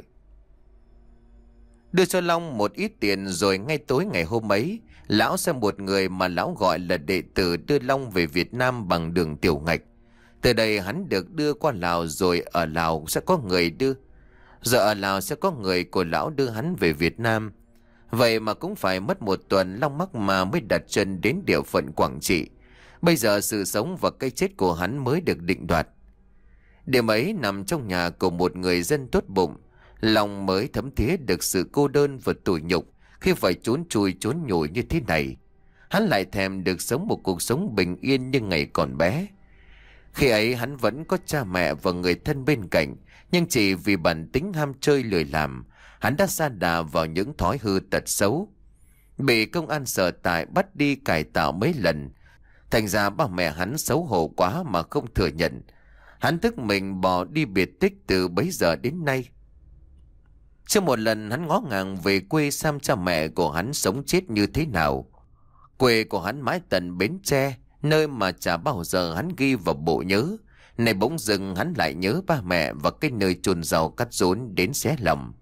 Đưa cho Long một ít tiền rồi ngay tối ngày hôm ấy, lão xem một người mà lão gọi là đệ tử đưa Long về Việt Nam bằng đường tiểu ngạch. Từ đây hắn được đưa qua Lào, rồi ở Lào sẽ có người đưa. Giờ ở Lào sẽ có người của lão đưa hắn về Việt Nam. Vậy mà cũng phải mất một tuần Long mắc mà mới đặt chân đến địa phận Quảng Trị. Bây giờ sự sống và cái chết của hắn mới được định đoạt. Điểm ấy nằm trong nhà của một người dân tốt bụng. Long mới thấm thía được sự cô đơn và tủi nhục khi phải trốn chui trốn nhủi như thế này. Hắn lại thèm được sống một cuộc sống bình yên như ngày còn bé. Khi ấy hắn vẫn có cha mẹ và người thân bên cạnh, nhưng chỉ vì bản tính ham chơi lười làm, hắn đã sa đà vào những thói hư tật xấu. Bị công an sở tại bắt đi cải tạo mấy lần. Thành ra ba mẹ hắn xấu hổ quá mà không thừa nhận. Hắn tức mình bỏ đi biệt tích từ bấy giờ đến nay. Chưa một lần hắn ngó ngàng về quê xem cha mẹ của hắn sống chết như thế nào. Quê của hắn mãi tận Bến Tre, nơi mà chả bao giờ hắn ghi vào bộ nhớ. Này bỗng dưng hắn lại nhớ ba mẹ và cái nơi chôn rau cắt rốn đến xé lòng.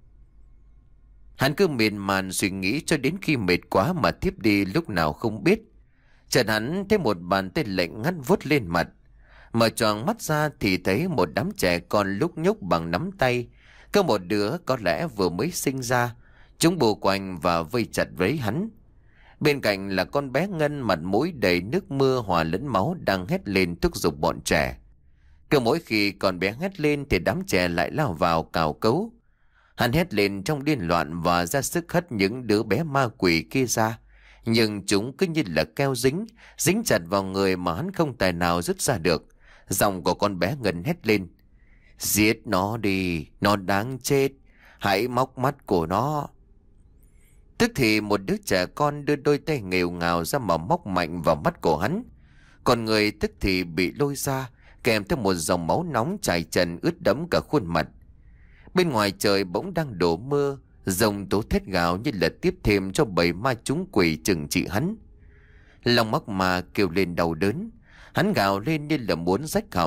Hắn cứ miên man suy nghĩ cho đến khi mệt quá mà thiếp đi lúc nào không biết. Chợt hắn thấy một bàn tay lạnh ngắt vuốt lên mặt. Mở choàng mắt ra thì thấy một đám trẻ con lúc nhúc bằng nắm tay. Có một đứa có lẽ vừa mới sinh ra. Chúng bù quanh và vây chặt lấy hắn. Bên cạnh là con bé Ngân mặt mũi đầy nước mưa hòa lẫn máu đang hét lên thúc giục bọn trẻ. Cứ mỗi khi con bé hét lên thì đám trẻ lại lao vào cào cấu. Hắn hét lên trong điên loạn và ra sức hất những đứa bé ma quỷ kia ra. Nhưng chúng cứ như là keo dính, dính chặt vào người mà hắn không tài nào rút ra được. Giọng của con bé Ngân hét lên: Giết nó đi, nó đáng chết, hãy móc mắt của nó. Tức thì một đứa trẻ con đưa đôi tay nghèo ngào ra mà móc mạnh vào mắt của hắn. Còn người tức thì bị lôi ra, kèm theo một dòng máu nóng chảy trần ướt đẫm cả khuôn mặt. Bên ngoài trời bỗng đang đổ mưa, rồng tố thét gào như là tiếp thêm cho bầy ma chúng quỷ trừng trị hắn. Lòng mắc mà kêu lên đau đớn, hắn gào lên như là muốn rách họng.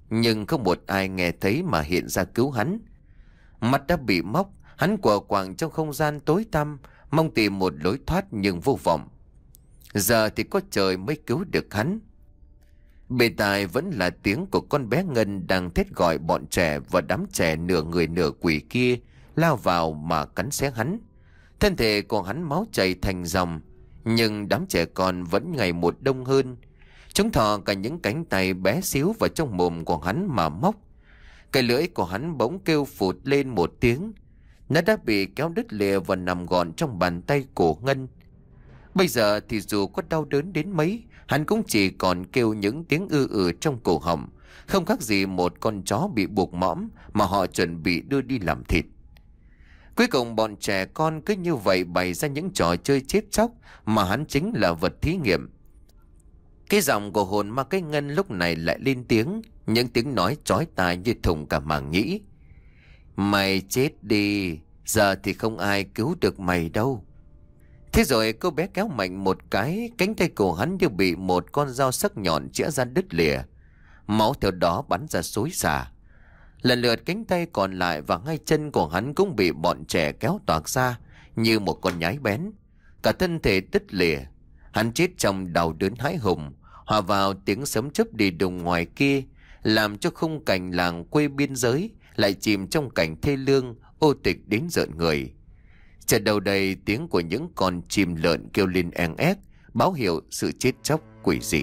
nhưng không một ai nghe thấy mà hiện ra cứu hắn. Mắt đã bị móc, hắn quờ quạng trong không gian tối tăm, mong tìm một lối thoát nhưng vô vọng. Giờ thì có trời mới cứu được hắn. Bên tai vẫn là tiếng của con bé Ngân đang thét gọi bọn trẻ, và đám trẻ nửa người nửa quỷ kia lao vào mà cắn xé hắn. Thân thể của hắn máu chảy thành dòng, nhưng đám trẻ con vẫn ngày một đông hơn. Chúng thò cả những cánh tay bé xíu vào trong mồm của hắn mà móc. Cái lưỡi của hắn bỗng kêu phụt lên một tiếng. Nó đã bị kéo đứt lìa và nằm gọn trong bàn tay của Ngân. Bây giờ thì dù có đau đớn đến mấy, hắn cũng chỉ còn kêu những tiếng ư ử trong cổ họng, không khác gì một con chó bị buộc mõm mà họ chuẩn bị đưa đi làm thịt. Cuối cùng bọn trẻ con cứ như vậy bày ra những trò chơi chết chóc mà hắn chính là vật thí nghiệm. Cái giọng của hồn ma cái Ngân lúc này lại lên tiếng, những tiếng nói chói tai như thủng cả màng nhĩ. Mày chết đi, giờ thì không ai cứu được mày đâu. Thế rồi cô bé kéo mạnh một cái, cánh tay của hắn như bị một con dao sắc nhọn chĩa ra đứt lìa. Máu theo đó bắn ra xối xả. Lần lượt cánh tay còn lại và ngay chân của hắn cũng bị bọn trẻ kéo toạc ra như một con nhái bén. Cả thân thể đứt lìa. Hắn chết trong đau đớn hãi hùng, hòa vào tiếng sấm chớp đi đùng ngoài kia, làm cho khung cảnh làng quê biên giới lại chìm trong cảnh thê lương, ô tịch đến rợn người. Chợt đầu đầy tiếng của những con chim lợn kêu lên eng ép, báo hiệu sự chết chóc quỷ dị.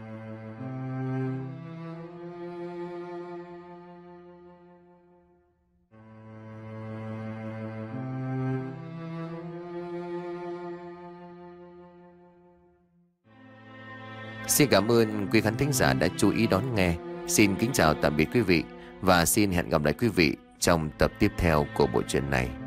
Xin cảm ơn quý khán thính giả đã chú ý đón nghe. Xin kính chào tạm biệt quý vị, và xin hẹn gặp lại quý vị trong tập tiếp theo của bộ truyện này.